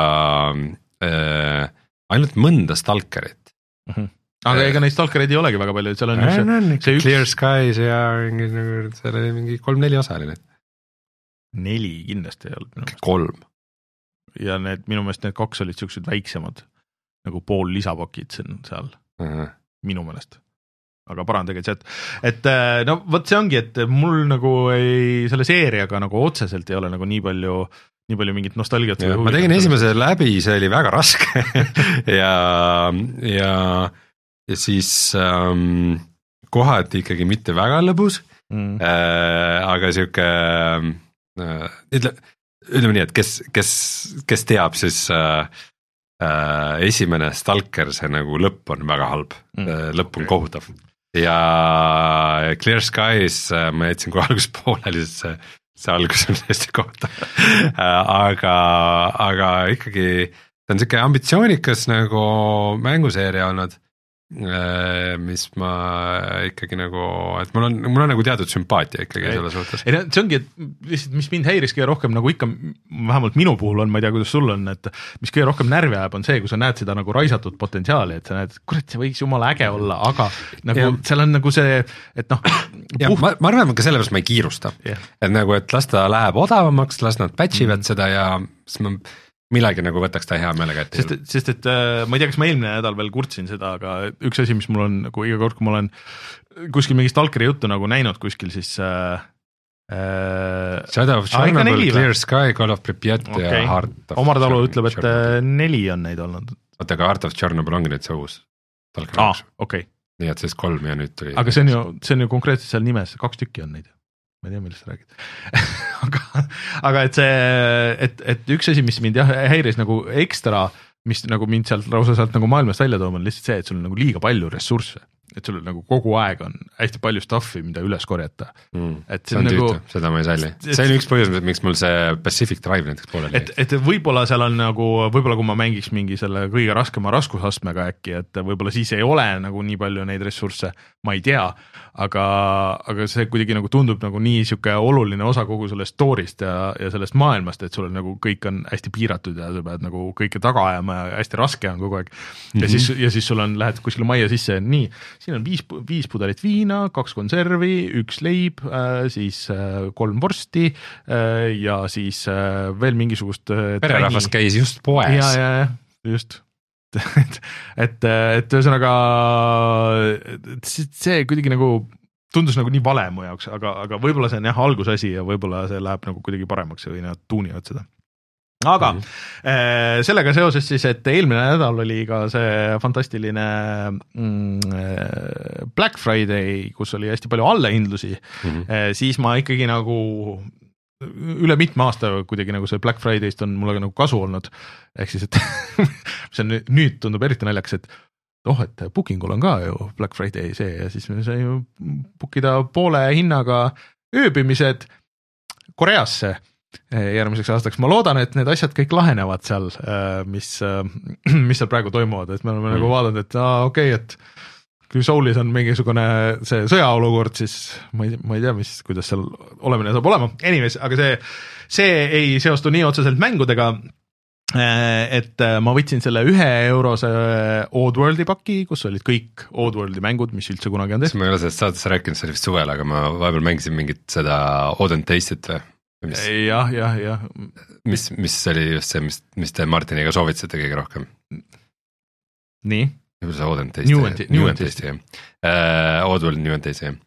B: äh, ainult mõnda Stalkerit
A: mm. -hmm. aga ega neid Stalkereid ei olegi väga palju, seal on
B: äh,
A: üks,
B: no,
A: see üks...
B: Clear Skies ja nagu, seal oli mingi kolm-neli osa oli need.
A: Neli kindlasti ei olnud.
B: Kolm.
A: Ja need, minu meelest need kaks olid siuksed väiksemad, nagu pool lisapakid seal, uh -huh. minu meelest. Aga parandage, et, et no võt see ongi, et mul nagu ei, selle seeriaga nagu otseselt ei ole nagu nii palju, nii palju mingit nostalgiat.
B: Ja, ma tegin esimese läbi, see oli väga raske ja, ja, ja siis ähm, kohati ikkagi mitte väga lõbus, mm. äh, aga siuke äh, ütle, ütleme nii, et kes, kes, kes teab, siis äh, äh, esimene Stalker, see nagu lõpp on väga halb mm. äh, lõpp on okay. kohutav. Ja Clear Skies ma jätsin kui algus pooleli, sest see, see algus on hästi kohta. aga, aga ikkagi ta on siuke ambitsioonikas nagu mänguseeria olnud, mis ma ikkagi nagu, et mul on, mul on nagu teatud sümpaatia ikkagi ei, selle suhtes.
A: Ei, see ongi, et lihtsalt, mis mind häiris kõige rohkem nagu ikka, vähemalt minu puhul on, ma ei tea, kuidas sul on, et mis kõige rohkem närvi ajab on see, kui sa näed seda nagu raisatud potentsiaali, et sa näed, kurat, see võiks jumala äge olla, aga nagu ja. Seal on nagu see, et noh
B: puht... ma, ma arvan, ka sellepärast ma ei kiirusta, yeah. et nagu, et las ta läheb odavamaks, las nad patchivad mm. seda ja siis ma millegi nagu võtaks ta hea meelega ette.
A: Sest, sest et ma ei tea, kas ma eelmine nädal veel kurtsin seda, aga üks asi, mis mul on nagu iga kord, kui ma olen kuskil mingi Stalkeri juttu nagu näinud kuskil, siis äh,
B: Shadow of Chernobyl, Clear Sky, Call of Pripyat okay. ja Heart of
A: Omar Talu ütleb, et Chernobyl. Neli on neid olnud.
B: Oota, aga Heart of Chernobyl ongi nüüd see uus Stalkeri
A: ah, okay.
B: Nii et siis kolm ja nüüd tuli.
A: Aga see on ju, see on ju konkreetselt seal nimes, kaks tükki on neid. Ma ei tea, millest sa räägid. aga, aga et see, et, et üks asi, mis mind jah, häiris nagu ekstra, mis nagu mind sealt lausa sealt nagu maailmast välja tooma, on lihtsalt see, et sul on nagu liiga palju ressursse. Et sul nagu kogu aeg on hästi palju stuffi, mida üles korjata.
B: Mm, et see on nagu, tüütu, seda ma ei salli. See on üks põhjus, miks mul see Pacific Drive näiteks pooleli.
A: Et, et võib-olla seal on nagu, võib-olla kui ma mängiks mingi selle kõige raskema raskusastmega äkki, et võib-olla siis ei ole nagu nii palju neid ressursse, ma ei tea, aga, aga see kuidagi nagu tundub nagu nii siuke oluline osa kogu sellest story'st ja, ja sellest maailmast, et sul nagu kõik on hästi piiratud ja sa pead nagu kõike taga ajama ja hästi raske on kogu aeg. Ja, mm-hmm. siis, ja siis sul on, lähed kuskile majja sisse, nii, siin on viis, viis pudelit viina, kaks konservi, üks leib, siis kolm vorsti ja siis veel mingisugust
B: pererahvas käis just poes.
A: Ja, ja, ja, just. et, et, et ühesõnaga see kuidagi nagu tundus nagu nii vale mu jaoks, aga, aga võib-olla see on jah algusasi ja võib-olla see läheb nagu kuidagi paremaks või nad tuunivad seda. Aga mm. äh, sellega seoses siis, et eelmine nädal oli ka see fantastiline mm, Black Friday, kus oli hästi palju allahindlusi, mm-hmm. äh, siis ma ikkagi nagu üle mitme aasta kuidagi nagu see Black Friday'st on mulle nagu kasu olnud, ehk siis, et see on, nüüd tundub eriti naljaks, et oh, et bookingul on ka ju Black Friday see ja siis me sai ju bookida poole hinnaga ööbimised Koreasse järgmiseks aastaks. Ma loodan, et need asjad kõik lahenevad seal, mis, mis seal praegu toimuvad, et me oleme mm. nagu vaadanud, et aa, okei, okay, et kui Soulis on mingisugune see sõjaolukord, siis ma ei, ma ei tea, mis, kuidas seal olemine saab olema. Anyways, aga see, see ei seostu nii otseselt mängudega, et ma võtsin selle ühe eurose Oddworldi paki, kus olid kõik Oddworldi mängud, mis üldse kunagi on tehtud.
B: Ma ei ole sellest saatesse rääkinud, see oli vist suvel, aga ma vahepeal mängisin mingit seda Odd and Taste'it või? mis,
A: jah, jah, jah.
B: mis, mis oli just see, mis, mis te Martiniga soovitasite kõige rohkem?
A: Nii?
B: Võib-olla see Old and Tasty.
A: New and, new and Tasty,
B: jah. Uh, Oddworld New and Tasty, jah.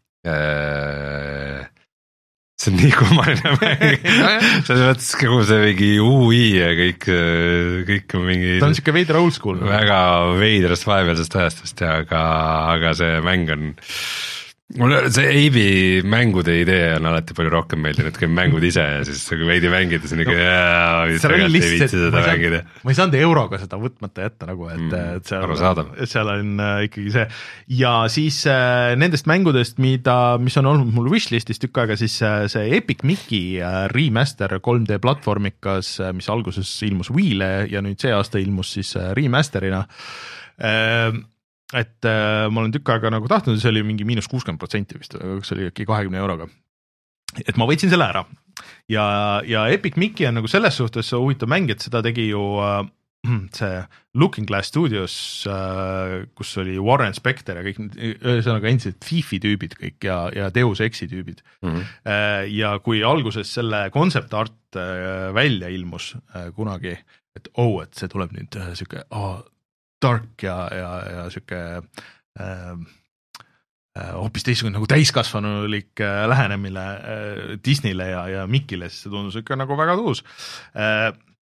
B: Uh, see on nii kummaline mäng. Selles mõttes kogu see mingi U I ja kõik, kõik mingi...
A: Ta on siuke veidra old school.
B: Väga veidrast vahepealsest ajastust, aga, aga see mäng on... Mulle see Eibi mängude idee on alati palju rohkem meeldinud kui mängud ise ja siis kui veidi mängida, siis nagu jaa, mis väga ei viitsi seda mängida.
A: Ma ei saanud euroga seda võtmata jätta nagu, et,
B: mm,
A: et seal, seal on äh, ikkagi see. Ja siis äh, nendest mängudest, mida, mis on olnud mul wishlistis tükk aega, siis äh, see Epic Mickey äh, remaster kolm D platvormikas, äh, mis alguses ilmus Wii'le ja nüüd see aasta ilmus siis äh, remasterina. Äh, et äh, ma olen tükk aega nagu tahtnud, see oli mingi miinus kuuskümmend protsenti vist, see oli äkki kahekümne euroga. Et ma võtsin selle ära ja, ja Epic Mickey on nagu selles suhtes huvitav mäng, et seda tegi ju äh, see Looking Glass Studios, äh, kus oli Warren Spector ja kõik, ühesõnaga endiselt Fifi tüübid kõik ja, ja Deus Exi tüübid. Mm-hmm. Äh, ja kui alguses selle concept art äh, välja ilmus äh, kunagi, et oh, et see tuleb nüüd äh, siuke oh, dark ja, ja, ja siuke äh, äh, hoopis teistsugune nagu täiskasvanulik äh, lähenemine äh, Disneyle ja, ja Mickile, siis see tundus ikka nagu väga tuus. Äh,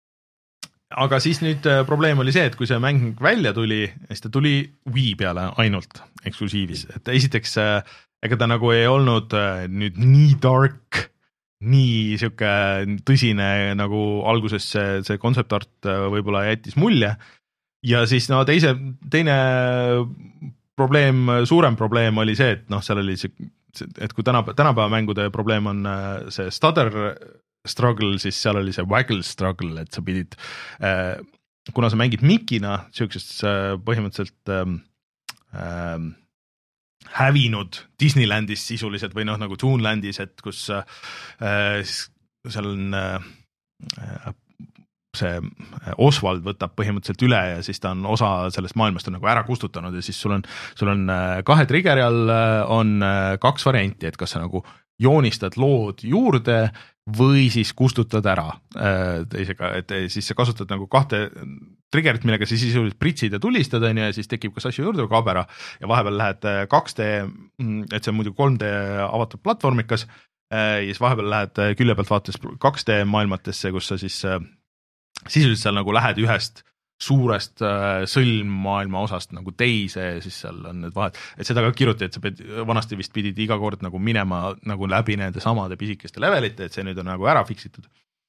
A: aga siis nüüd äh, probleem oli see, et kui see mäng välja tuli, siis ta tuli Wii peale ainult eksklusiivis, et esiteks äh, ega ta nagu ei olnud äh, nüüd nii dark, nii siuke tõsine nagu alguses see, see concept art äh, võib-olla jättis mulje. Ja siis no teise, teine probleem, suurem probleem oli see, et noh, seal oli see, et kui täna, tänapäeva mängude probleem on see stutter struggle, siis seal oli see waggle struggle, et sa pidid, kuna sa mängid Mickina, siuksest põhimõtteliselt äh, hävinud Disneylandis sisuliselt või noh, nagu Toonlandis, et kus äh, seal on äh, see Oswald võtab põhimõtteliselt üle ja siis ta on osa sellest maailmast on nagu ära kustutanud ja siis sul on, sul on kahe triggeri all on kaks varianti, et kas sa nagu joonistad lood juurde või siis kustutad ära teisega, et siis sa kasutad nagu kahte triggerit, millega siis sisuliselt pritsid ja tulistad on ja siis tekib kas asju juurde või kaob ära ja vahepeal lähed kaks D, et see on muidu kolm D avatud platvormikas ja siis vahepeal lähed külje pealt vaates kaks D maailmatesse, kus sa siis sisuliselt seal nagu lähed ühest suurest äh, sõlmmaailma osast nagu teise ja siis seal on need vahed, et seda ka kiruti, et sa pead, vanasti vist pidid iga kord nagu minema nagu läbi nende samade pisikeste levelite, et see nüüd on nagu ära fiksitud.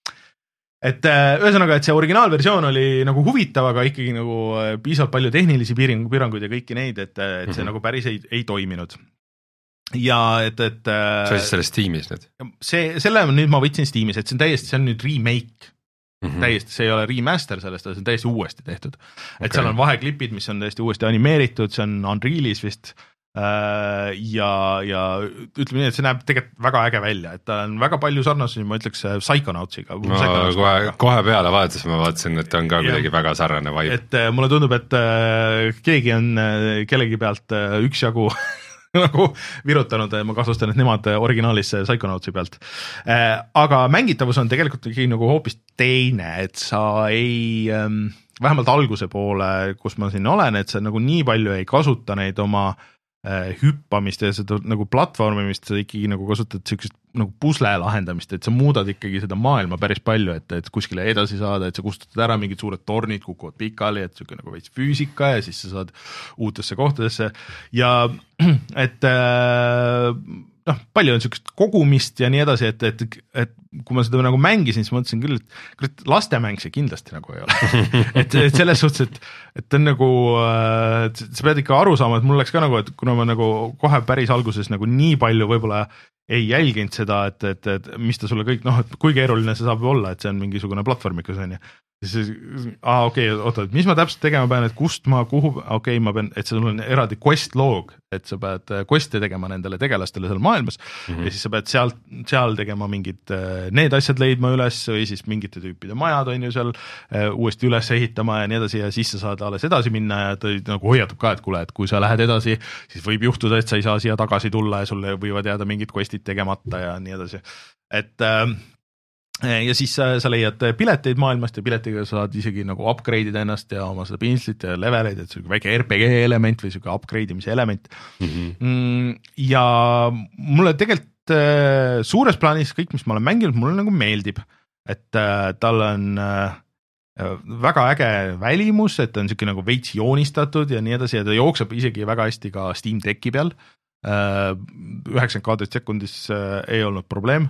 A: Et äh, ühesõnaga, et see originaalversioon oli nagu huvitav, aga ikkagi nagu piisavalt palju tehnilisi piirang, piiranguid ja kõiki neid, et, et see mm-hmm. nagu päris ei, ei toiminud. Ja et, et äh,
B: see oli selles Steamis nüüd?
A: See, selle nüüd ma võtsin Steamis, et see on täiesti, see on nüüd remake. Mm-hmm. Täiesti, see ei ole remaster sellest, see on täiesti uuesti tehtud. Et okay. Seal on vaheklipid, mis on täiesti uuesti animeeritud, see on Unrealis vist äh, ja, ja ütleme nii, et see näeb tegelikult väga äge välja, et ta on väga palju sarnasusi, ma ütleks Psychonautsiga.
B: No, kohe, kohe peale vaadates ma vaatasin, et on ka kuidagi ja, väga sarnane vibe.
A: Et äh, mulle tundub, et äh, keegi on äh, kellegi pealt äh, üksjagu nagu virutanud, ma kahtlustan, et nemad originaalis Psychonautsi pealt. Aga mängitavus on tegelikult nagu hoopis teine, et sa ei, vähemalt alguse poole, kus ma siin olen, et sa nagu nii palju ei kasuta neid oma hüppamist ja seda nagu platvormimist, sa ikkagi nagu kasutad sellisest nagu pusle lahendamist, et sa muudad ikkagi seda maailma päris palju, et, et kuskile edasi saada, et sa kustutad ära mingid suured tornid, kukuvad pikali, et siuke nagu veits füüsika ja siis sa saad uutesse kohtadesse ja et noh, palju on siukest kogumist ja nii edasi, et, et, et kui ma seda nagu mängisin, siis mõtlesin küll, et lastemäng see kindlasti nagu ei ole. et, et selles suhtes, et, et on nagu, et sa pead ikka aru saama, et mul läks ka nagu, et kuna ma nagu kohe päris alguses nagu nii palju võib-olla ei jälginud seda, et, et, et mis ta sulle kõik, noh, et kui keeruline see saab olla, et see on mingisugune platvormikus on ju. Siis, aa, okei, okay, oota, mis ma täpselt tegema pean, et kust ma, kuhu, okei, okay, ma pean, et sul on eraldi quest log, et sa pead quest'e tegema nendele tegelastele seal maailmas mm-hmm. ja siis sa pead seal, seal tegema mingid, need asjad leidma üles või siis mingite tüüpide majad on ju seal uuesti üles ehitama ja nii edasi ja siis sa saad alles edasi minna ja ta nagu hoiatab ka, et kuule, et kui sa lähed edasi, siis võib juhtuda, et sa ei saa siia tagasi tulla ja sulle võivad jääda mingid quest'id tegemata ja nii edasi. Et ja siis sa, sa leiad pileteid maailmast ja piletiga saad isegi nagu upgrade ida ennast ja oma seda pinslit ja leveleid, et see väike R P G element või siuke upgrade imise element mm-hmm. ja mulle tegelikult suures plaanis kõik, mis ma olen mänginud, mulle nagu meeldib, et tal on väga äge välimus, et on siuke nagu veits joonistatud ja nii edasi ja ta jookseb isegi väga hästi ka Steam Decki peal, üheksakümmend kaadrit sekundis ei olnud probleem,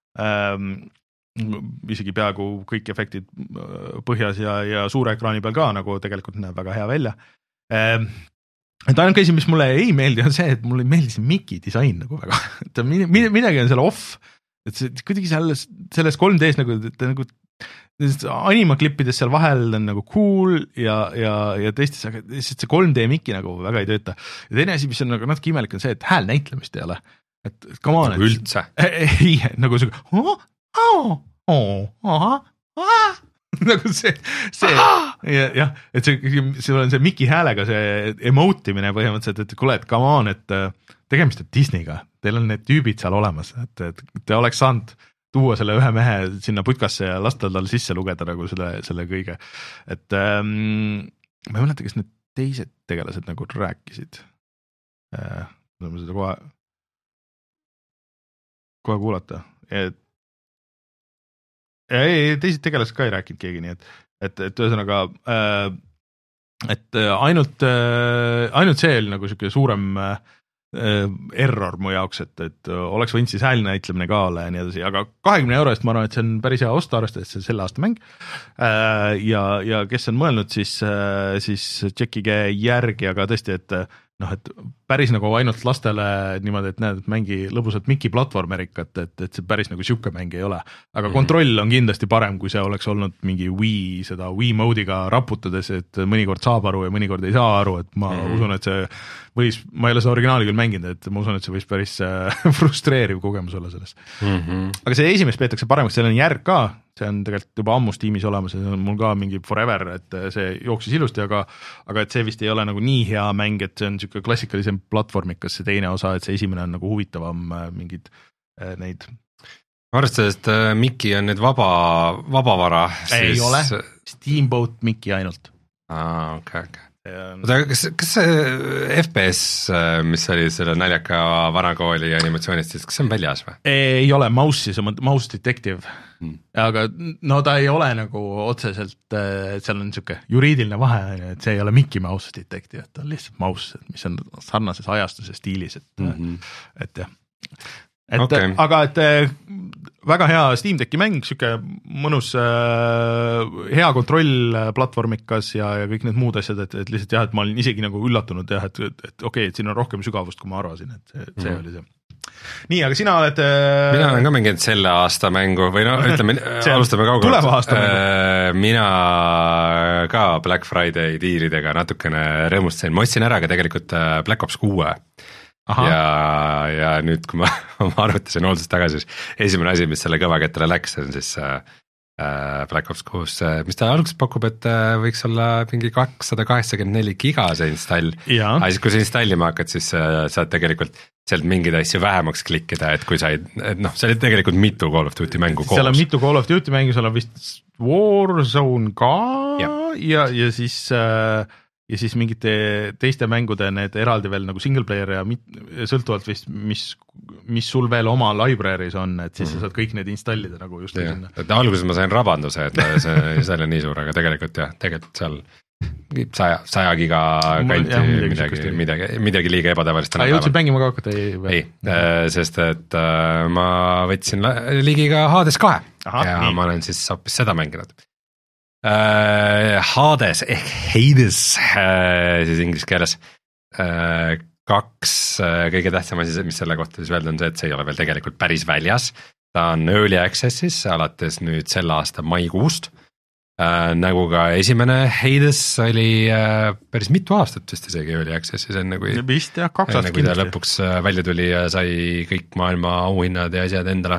A: isegi peaaegu kõik efektid põhjas ja, ja suure ekraani peal ka nagu tegelikult näeb väga hea välja. Et ainuke asi, mis mulle ei meeldi, on see, et mulle ei meeldi see Miki disain nagu väga, et midagi on seal off, et see kuidagi selles, selles kolm D-s nagu, nagu animaklippides seal vahel on nagu cool ja, ja, ja teistes, aga see kolm D Miki nagu väga ei tööta. Ja teine asi, mis on nagu natuke imelik, on see, et hääl näitlemist ei ole. Et, et come on,
B: nagu üldse?
A: Ei, nagu see oh, oh, oh, aha, ah. nagu see, see ja, jah, et see, see on see Miki häälega see emotimine põhimõtteliselt, et kuule, et come on, et tegemist on Disneyga, teil on need tüübid seal olemas, et, et te oleks saanud tuua selle ühe mehe sinna putkasse ja lasta tal sisse lugeda nagu selle, selle kõige, et ähm, ma ei mäleta, kes need teised tegelased nagu rääkisid äh, ma seda kohe kohe kuulata, et ei, teised tegelased ka ei rääkinud keegi, nii et, et, et ühesõnaga, äh, et ainult, äh, ainult see oli nagu siuke suurem äh, error mu jaoks, et, et oleks võinud siis häälnäitlemine ka olla ja nii edasi, aga kahekümne euro eest ma arvan, et see on päris hea osta, arvestades see selle aasta mäng äh, ja, ja kes on mõelnud, siis, äh, siis tšekkige järgi, aga tõesti, et noh, et päris nagu ainult lastele niimoodi, et näed, et mängi lõbusat Miki platvormerikat, et, et see päris nagu siuke mäng ei ole. Aga mm-hmm. kontroll on kindlasti parem, kui see oleks olnud mingi Wii, seda Wii mode'iga raputades, et mõnikord saab aru ja mõnikord ei saa aru, et ma mm-hmm. usun, et see võis, ma ei ole seda originaali küll mänginud, et ma usun, et see võis päris frustreeriv kogemus olla selles. Mm-hmm. Aga see esimest peetakse paremaks, seal on järg ka, see on tegelikult juba ammus tiimis olemas ja see on mul ka mingi forever, et see jooksis ilusti, aga, aga et see vist ei ole nagu nii hea mäng, et see on siuke klassikalisem platvormikas, see teine osa, et see esimene on nagu huvitavam mingid äh, neid.
B: Arvestades, et äh, Miki on nüüd vaba, vabavara.
A: Ei
B: siis...
A: ole, Steamboat Miki ainult.
B: Aa, okei, okay, okei. Okay. Oota, kas, kas see F P S, mis oli selle naljaka vanakooli animatsioonist, siis kas see on väljas või?
A: Ei ole, Mouse, see on Mouse Detective, hmm. aga no ta ei ole nagu otseselt, seal on niisugune juriidiline vahe, et see ei ole Mickey Mouse Detective, et ta on lihtsalt Mouse, mis on sarnases ajastuse stiilis, et, mm-hmm. et jah. Et, okay. Aga et väga hea Steam Decki mäng, siuke mõnus äh, hea kontroll platvormikas ja, ja kõik need muud asjad, et, et lihtsalt jah, et ma olin isegi nagu üllatunud jah, et, et, et okei, okay, et siin on rohkem sügavust, kui ma arvasin, et see, see mm. oli see. Nii, aga sina oled äh...
B: mina olen ka mänginud selle aasta mängu või no ütleme, alustame kaugelt.
A: Tuleva aasta mängu.
B: Mina ka Black Friday diilidega natukene rõõmustasin, ma ostsin ära ka tegelikult Black Ops kuue. Aha. ja, ja nüüd, kui ma oma arvutasin hoolsust tagasi, siis esimene asi, mis selle kõvakettale läks, on siis äh, Black Ops kuus, mis ta alguses pakub, et äh, võiks olla mingi kakssada kaheksakümmend neli giga see install, aga siis kui sa installima hakkad, siis äh, saad tegelikult sealt mingeid asju vähemaks klikkida, et kui sa ei, et noh, see oli tegelikult mitu Call of Duty mängu koos.
A: Seal on mitu Call of Duty mängu, seal on vist Warzone ka ja, ja, ja siis äh, ja siis mingite teiste mängude need eraldi veel nagu single player ja mit, sõltuvalt vist, mis, mis sul veel oma library's on, et siis mm. sa saad kõik need installida nagu just
B: ja, sinna. Et alguses ma sain rabanduse, et see, see oli nii suur, aga tegelikult jah, tegelikult seal saja, saja giga kanti jah, midagi, midagi, midagi, midagi liiga ebatavalist.
A: Aga jõudsid mängima ka hakata? Ei,
B: ei äh, sest et äh, ma võtsin ligiga Hades kahe Aha, ja nii. Ma olen siis hoopis seda mänginud. Uh, Hades ehk Hades uh, siis inglise keeles uh, kaks uh, kõige tähtsam asi, mis selle kohta siis öelda on see, et see ei ole veel tegelikult päris väljas, ta on early access'is alates nüüd selle aasta maikuust uh, nagu ka esimene Hades oli uh, päris mitu aastat vist isegi early access'is enne kui,
A: vist, jah, kaks
B: enne kui ta lõpuks uh, välja tuli ja sai kõik maailma auhinnad ja asjad endale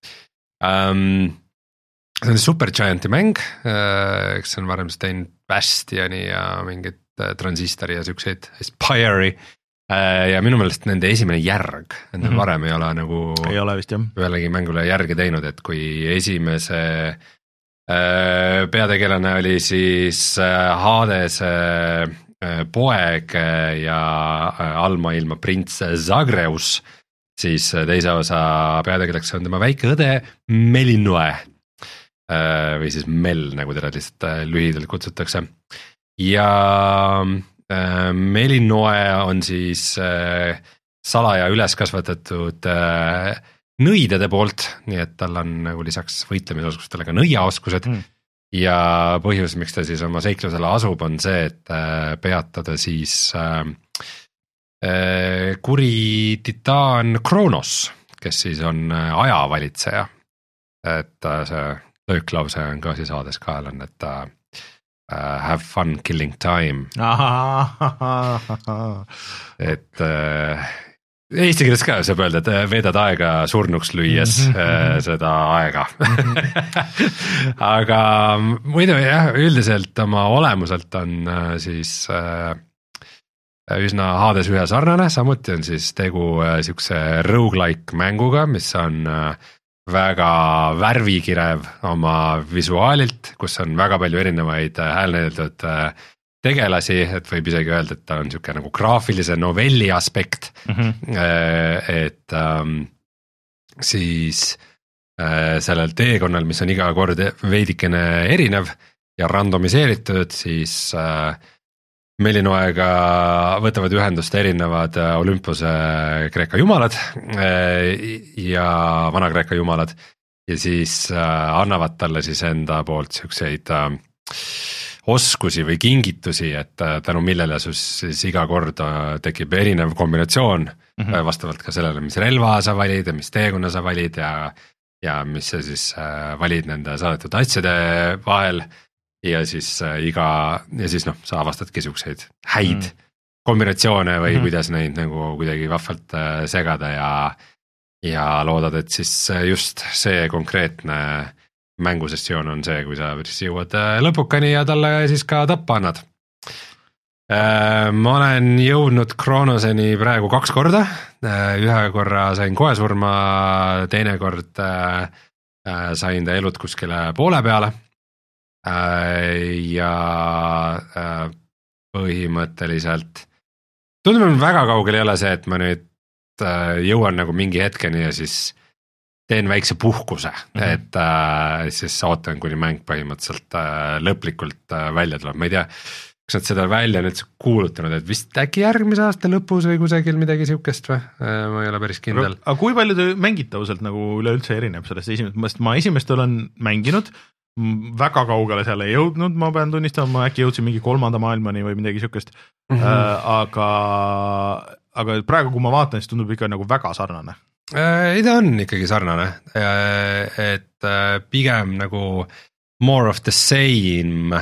B: um, see on Supergianti mäng, kes on varem teinud Bastioni ja mingit Transistori ja siukseid Aspire'i. ja minu meelest nende esimene järg, enda mm-hmm. varem ei ole nagu
A: ei ole vist jah.
B: Ühelegi mängule järge teinud, et kui esimese äh, peategelane oli siis äh, Hadese äh, poeg ja äh, allmaailma prints Zagreus, siis teise osa peategelaks on tema väike õde Melinoe äh, või siis Mel, nagu teda lihtsalt äh, lühidalt kutsutakse. Ja äh, Melinoe on siis äh, salaja üles kasvatatud äh, nõidade poolt, nii et tal on nagu lisaks võitlemisoskustele ka nõiaoskused mm. ja põhjus, miks ta siis oma seiklusele asub, on see, et äh, peatada siis äh, kuri titaan Kronos, kes siis on ajavalitseja, et see lööklause on ka siis Hades kahel on, et uh, have fun killing time. et uh, eesti keeles ka saab öelda, et veedad aega surnuks lüües uh, seda aega. Aga muidu jah, üldiselt oma olemuselt on uh, siis uh, üsna Hades ühe sarnane, samuti on siis tegu siukse roguelike mänguga, mis on väga värvikirev oma visuaalilt, kus on väga palju erinevaid häälnäideldud tegelasi, et võib isegi öelda, et ta on siuke nagu graafilise novelli aspekt mm-hmm. et um, siis äh, sellel teekonnal, mis on iga kord veidikene erinev ja randomiseeritud, siis äh, Melinoega võtavad ühendust erinevad Olympuse Kreeka jumalad ja Vana-Kreeka jumalad ja siis annavad talle siis enda poolt siukseid oskusi või kingitusi, et tänu millele siis iga kord tekib erinev kombinatsioon mm-hmm. vastavalt ka sellele, mis relva sa valid ja mis teekonna sa valid ja, ja mis sa siis valid nende saadetud asjade vahel. Ja siis äh, iga, ja siis noh, sa avastadki siukseid häid mm. kombinatsioone või mm-hmm. kuidas neid nagu kuidagi vahvalt äh, segada ja, ja loodad, et siis just see konkreetne mängusessioon on see, kui sa siis jõuad äh, lõpukani ja talle siis ka tappa annad. Äh, ma olen jõudnud Kronoseni praegu kaks korda, äh, ühe korra sain kohe surma, teine kord äh, äh, sain ta elud kuskile poole peale. Ja põhimõtteliselt tundub väga kaugel ei ole see, et ma nüüd jõuan nagu mingi hetkeni ja siis teen väikse puhkuse mm-hmm. et äh, siis ootan, kuni mäng põhimõtteliselt äh, lõplikult äh, välja tuleb, ma ei tea, kas nad seda välja on üldse kuulutanud, et vist äkki järgmise aasta lõpus või kusagil midagi siukest või, ma ei ole päris kindel.
A: Aga kui palju ta mängitavuselt nagu üleüldse erineb sellest esimest, ma esimest olen mänginud, väga kaugele seal ei jõudnud, ma pean tunnistama, ma äkki jõudsin mingi kolmanda maailmani või midagi siukest mm, -hmm. äh, aga, aga praegu, kui ma vaatan, siis tundub ikka nagu väga sarnane.
B: Ei, ta on ikkagi sarnane, et pigem nagu more of the same,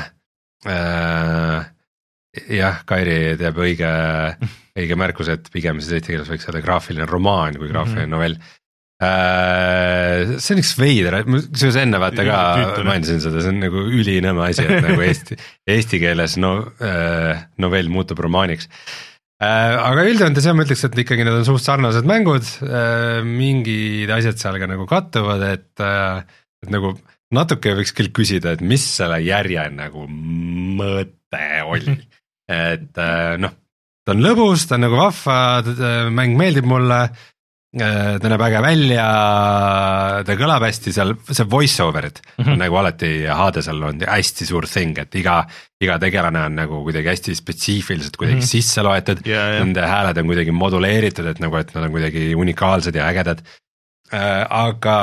B: jah, Kairi teeb õige, õige märkus, et pigem siis eesti keeles võiks öelda graafiline romaan kui graafiline mm-hmm. novell. See on üks veider, kusjuures enne vaata ka mainisin seda, see on nagu ülinõme asi, et nagu eesti, eesti keeles no, novell muutub romaaniks. Aga üldjoontes jah, ma ütleks, et ikkagi need on suht sarnased mängud, mingid asjad seal ka nagu kattuvad, et, et nagu natuke võiks küll küsida, et mis selle järje nagu mõte oli. Et noh, ta on lõbus, ta on nagu vahva, mäng meeldib mulle, ta näeb äge välja, ta kõlab hästi seal, see voice over'id mm -hmm. on nagu alati Hadesel on hästi suur thing, et iga, iga tegelane on nagu kuidagi hästi spetsiifiliselt kuidagi mm -hmm. sisse loetud yeah,, yeah. nende hääled on kuidagi moduleeritud, et nagu, et nad on kuidagi unikaalsed ja ägedad äh,, aga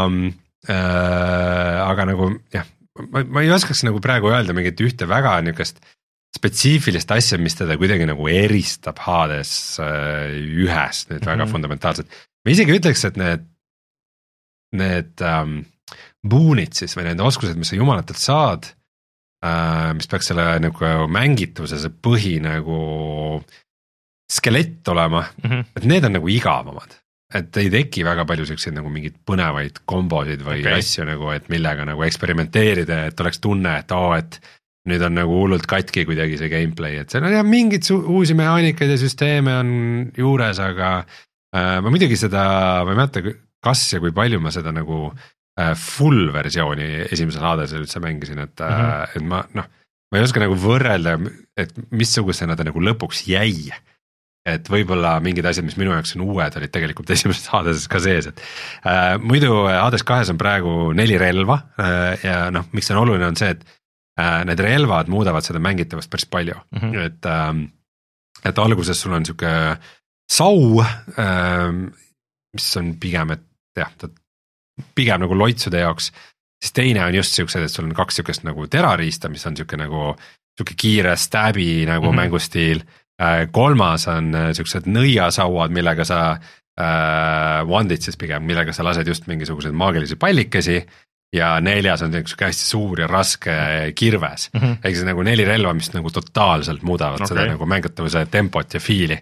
B: äh, aga nagu jah, ma, ma ei oskaks nagu praegu öelda mingit ühte väga niukest spetsiifilist asja, mis teda kuidagi nagu eristab Hades äh, ühest, need mm -hmm. väga fundamentaalsed. Ma isegi ütleks, et need, need um, boonid siis või need oskused, mis sa jumalatelt saad, äh, mis peaks selle nagu mängituse, see põhi nagu skelett olema, mm -hmm. et need on nagu igavamad. Et ei teki väga palju selliseid nagu mingeid põnevaid kombosid või okay. asju nagu, et millega nagu eksperimenteerida, et oleks tunne, et oo, et nüüd on nagu hullult katki kuidagi see gameplay, et seal on jah mingid su- uusi mehaanikaid ja süsteeme on juures, aga äh, ma muidugi seda, ma ei mäleta, kas ja kui palju ma seda nagu äh, full versiooni esimesel Hadesel üldse mängisin, et mm, -hmm. et ma noh, ma ei oska nagu võrrelda, et missugusena ta nagu lõpuks jäi. Et võib-olla mingid asjad, mis minu jaoks on uued, olid tegelikult esimeses Hadeses ka sees, et äh, muidu Hades kahes on praegu neli relva äh, ja noh, miks see on oluline, on see, et äh, need relvad muudavad seda mängitavast päris palju, mm -hmm. et äh, et alguses sul on siuke sau äh,, mis on pigem, et jah, ta pigem nagu loitsude jaoks, siis teine on just siuksed, et sul on kaks siukest nagu terariista, mis on siuke nagu siuke kiire stab'i nagu mm -hmm. mängustiil. Kolmas on siuksed nõiasauad, millega sa äh, wandid siis pigem, millega sa lased just mingisuguseid maagilisi pallikesi ja neljas on siuke hästi suur ja raske kirves mm. -hmm. Ehk siis nagu neli relva, mis nagu totaalselt muudavad okay. seda nagu mängitavuse tempot ja fiili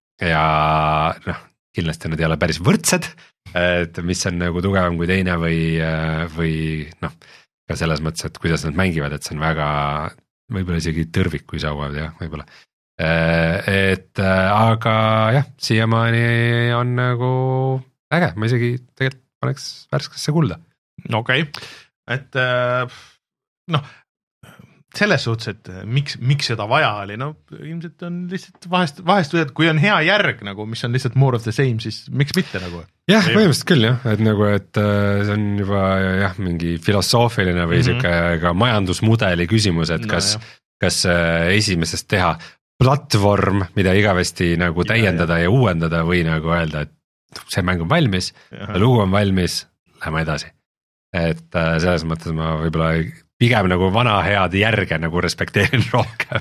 B: ja noh, kindlasti nad ei ole päris võrdsed, et mis on nagu tugevam kui teine või, või noh, ka selles mõttes, et kuidas nad mängivad, et see on väga, võib-olla isegi tõrvik, kui sauad ja võib-olla et aga jah, siiamaani on nagu äge, ma isegi tegelikult paneks värskesse kulda.
A: Okei, okay. et noh, selles suhtes, et miks, miks seda vaja oli, no ilmselt on lihtsalt vahest, vahest võid, kui on hea järg nagu, mis on lihtsalt more of the same, siis miks mitte nagu?
B: Jah, põhimõtteliselt küll jah, et nagu, et see on juba jah, mingi filosoofiline või mm -hmm. siuke ka majandusmudeli küsimus, et kas, no, kas esimesest teha platvorm, mida igavesti nagu täiendada ja, ja. ja uuendada või nagu öelda, et see mäng on valmis, lugu on valmis, lähme edasi. Et selles mõttes ma võib-olla pigem nagu vana head järge nagu respekteerin rohkem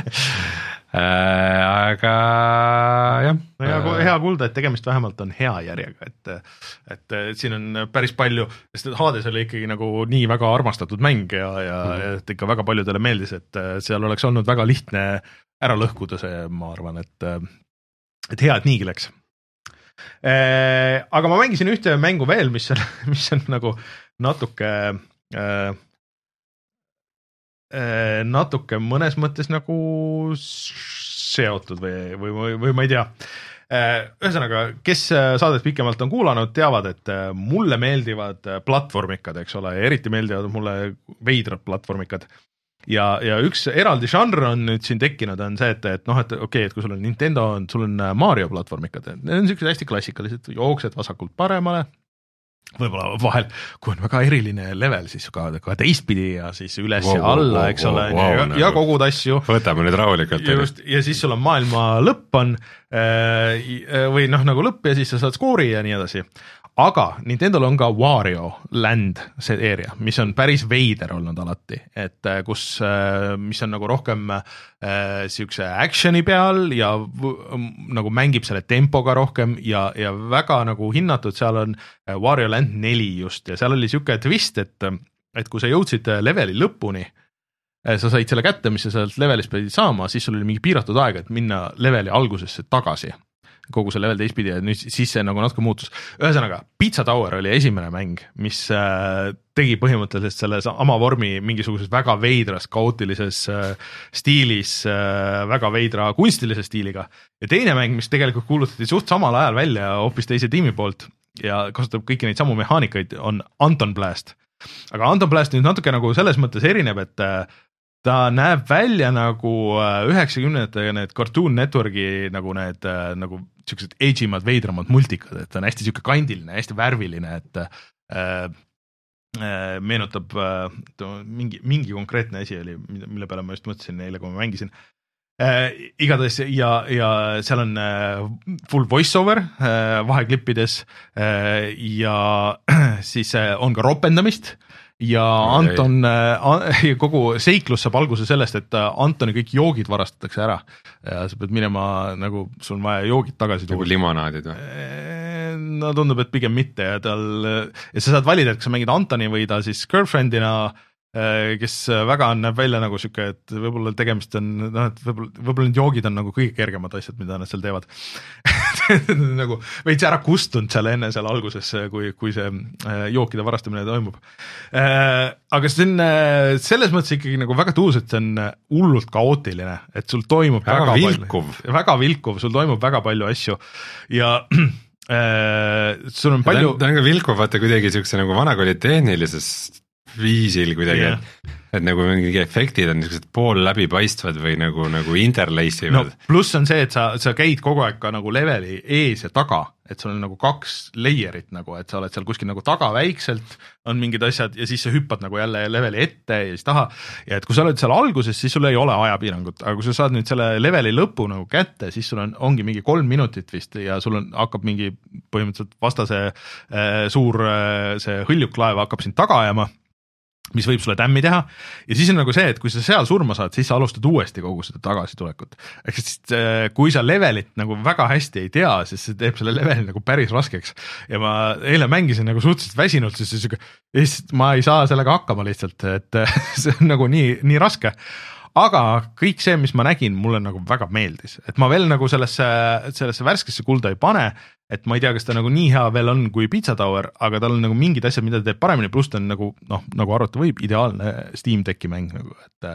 B: aga jah.
A: No hea, hea kuulda, et tegemist vähemalt on hea järjega, et, et, et siin on päris palju, sest Hades oli ikkagi nagu nii väga armastatud mäng ja, ja mm-hmm. et ikka väga paljudele meeldis, et seal oleks olnud väga lihtne ära lõhkuda see, ma arvan, et, et hea, et niigi läks. Aga ma mängisin ühte mängu veel, mis on, mis on nagu natuke, natuke mõnes mõttes nagu seotud või, või, või, või ma ei tea. Ühesõnaga, kes saadet pikemalt on kuulanud, teavad, et mulle meeldivad platvormikad, eks ole, ja eriti meeldivad mulle veidrad platvormikad. Ja, ja üks eraldi žanr on nüüd siin tekkinud, on see, et, et noh, et okei okay,, et kui sul on Nintendo, on, sul on Mario platvormikad, need on sellised hästi klassikalised, jooksed vasakult paremale, võib-olla vahel, kui on väga eriline level, siis ka, ka teistpidi ja siis üles wow, ja alla, wow, eks wow, ole, wow, ja, ja kogud asju.
B: Võtame nüüd rahulikult.
A: Just, ja siis sul on maailma lõpp on, või noh, nagu lõpp ja siis sa saad skoori ja nii edasi. Aga Nintendol on ka Wario Land see area, mis on päris veider olnud alati, et kus, mis on nagu rohkem äh, siukse actioni peal ja v, nagu mängib selle tempoga rohkem ja, ja väga nagu hinnatud, seal on Wario Land neli just ja seal oli siuke twist, et, et kui sa jõudsid leveli lõpuni, sa said selle kätte, mis sa sealt levelist pidid saama, siis sul oli mingi piiratud aeg, et minna leveli algusesse tagasi. Kogu see level teistpidi ja nüüd siis see nagu natuke muutus. Ühesõnaga, Pizza Tower oli esimene mäng, mis äh, tegi põhimõtteliselt selle sama vormi mingisuguses väga veidras, kaootilises äh, stiilis, äh, väga veidra kunstilise stiiliga. Ja teine mäng, mis tegelikult kuulutati suht samal ajal välja hoopis teise tiimi poolt ja kasutab kõiki neid samu mehaanikaid, on Anton Blast. Aga Anton Blast nüüd natuke nagu selles mõttes erineb, et äh, ta näeb välja nagu üheksakümnendate need Cartoon Networki nagu need nagu siuksed age'imad, veidramad multikad, et ta on hästi siuke kandiline, hästi värviline, et äh, äh, meenutab äh, mingi, mingi konkreetne asi oli, mille peale ma just mõtlesin eile, kui ma mängisin. Äh, igatahes ja, ja seal on äh, full voice-over äh, vaheklippides äh, ja siis äh, on ka ropendamist. Ja Anton, äh, kogu seiklus saab alguse sellest, et Antoni kõik joogid varastatakse ära ja sa pead minema, nagu sul on vaja joogid tagasi
B: tuua. Nagu limonaadid või?
A: No tundub, et pigem mitte ja tal, ja sa saad valida, et kas sa mängid Antoni või ta siis girlfriendina kes väga näeb välja nagu siuke, et võib-olla tegemist on, noh, et võib-olla, võib-olla need joogid on nagu kõige kergemad asjad, mida nad seal teevad nagu veits ära kustunud seal enne seal alguses, kui, kui see jookide varastamine toimub. Aga see on selles mõttes ikkagi nagu väga tuus, et see on hullult kaootiline, et sul toimub väga,
B: väga vilkuv,
A: palju, väga vilkuv, sul toimub väga palju asju ja äh, sul on palju.
B: Ta on ka vilkuv, vaata kuidagi siukse nagu vanakooli tehnilises viisil kuidagi yeah., et, et nagu mingi efektid on niisugused pool läbipaistvad või nagu, nagu interlace'ivad.
A: No, pluss on see, et sa, sa käid kogu aeg ka nagu leveli ees ja taga, et sul on nagu kaks layerit nagu, et sa oled seal kuskil nagu taga väikselt, on mingid asjad ja siis sa hüppad nagu jälle leveli ette ja siis taha ja et kui sa oled seal alguses, siis sul ei ole ajapiirangut, aga kui sa saad nüüd selle leveli lõpu nagu kätte, siis sul on, ongi mingi kolm minutit vist ja sul on, hakkab mingi põhimõtteliselt vastase äh, suur äh, see hõljuklaev hakkab sind taga ajama, mis võib sulle tämmi teha ja siis on nagu see, et kui sa seal surma saad, siis sa alustad uuesti kogu seda tagasitulekut. Ehk siis kui sa levelit nagu väga hästi ei tea, siis see teeb selle leveli nagu päris raskeks ja ma eile mängisin nagu suhteliselt väsinult, siis lihtsalt ma ei saa sellega hakkama lihtsalt, et see on nagu nii, nii raske. Aga kõik see, mis ma nägin, mulle nagu väga meeldis, et ma veel nagu sellesse, sellesse värskesse kulda ei pane, et ma ei tea, kas ta nagu nii hea veel on kui Pizza Tower, aga tal on nagu mingid asjad, mida ta teeb paremini, pluss ta on nagu, noh, nagu arvata võib, ideaalne Steam Decki mäng nagu, et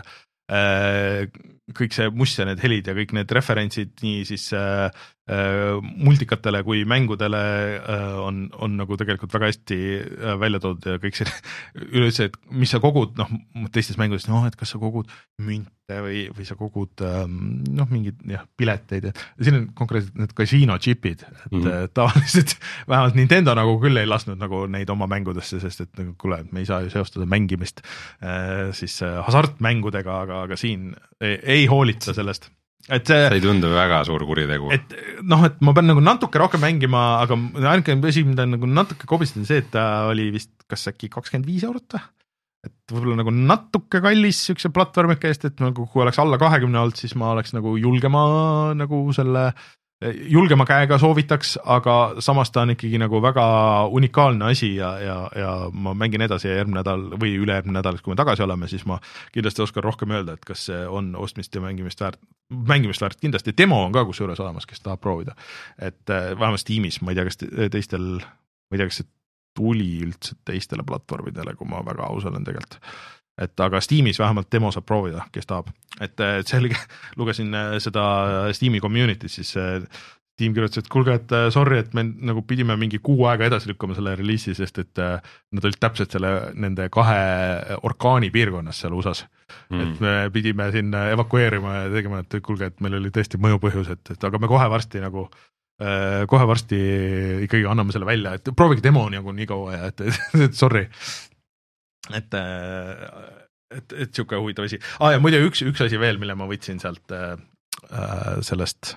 A: äh, kõik see must ja need helid ja kõik need referentsid nii siis äh, äh, multikatele kui mängudele äh, on, on nagu tegelikult väga hästi äh, välja toodud ja kõik see üleüldse, et mis sa kogud, noh, teistes mängudes, noh, et kas sa kogud münte või, või sa kogud ähm, noh, mingid jah, pileteid ja siin on konkreetselt need kasiino chipid, et mm. äh, tavaliselt vähemalt Nintendo nagu küll ei lasknud nagu neid oma mängudesse, sest et nagu kuule, et me ei saa ju seostada mängimist äh, siis äh, hasartmängudega, aga, aga siin ei, ei hoolita sellest. Et see,
B: see ei tundu väga suur kuritegu.
A: Et noh, et ma pean nagu natuke rohkem mängima, aga ainuke asi, mida nagu natuke kobistada, see, et ta oli vist kas äkki kakskümmend viis eurot, et võib-olla nagu natuke kallis siukse platvormika eest, et nagu kui oleks alla kahekümne olnud, siis ma oleks nagu julgema nagu selle julgema käega soovitaks, aga samas ta on ikkagi nagu väga unikaalne asi ja, ja, ja ma mängin edasi ja järgmine nädal või üle-järgmine nädal, kui me tagasi oleme, siis ma kindlasti oskan rohkem öelda, et kas see on ostmist ja mängimist väärt, mängimist väärt kindlasti. Demo on ka kusjuures olemas, kes tahab proovida. Et vähemalt Steamis, ma ei tea, kas teistel, ma ei tea, kas see tuli üldse teistele platvormidele, kui ma väga aus olen tegelikult. Et aga Steamis vähemalt demo saab proovida, kes tahab. Et see oli, lugesin seda Steam'i community, siis Steam kirjutas, et kuulge, et sorry, et me nagu pidime mingi kuu aega edasi lükkama selle reliisi, sest et nad olid täpselt selle nende kahe orkaani piirkonnas seal U S A-s. Mm. Et me pidime sinna evakueerima ja tegema, et kuulge, et meil oli tõesti mõjupõhjus, et, et aga me kohe varsti nagu kohe varsti ikkagi anname selle välja, et proovige demo nagu nii kaua ja et, et sorry. Et, et, et siuke huvitav asi. Ah, ja muide üks, üks asi veel, mille ma võtsin sealt äh, sellest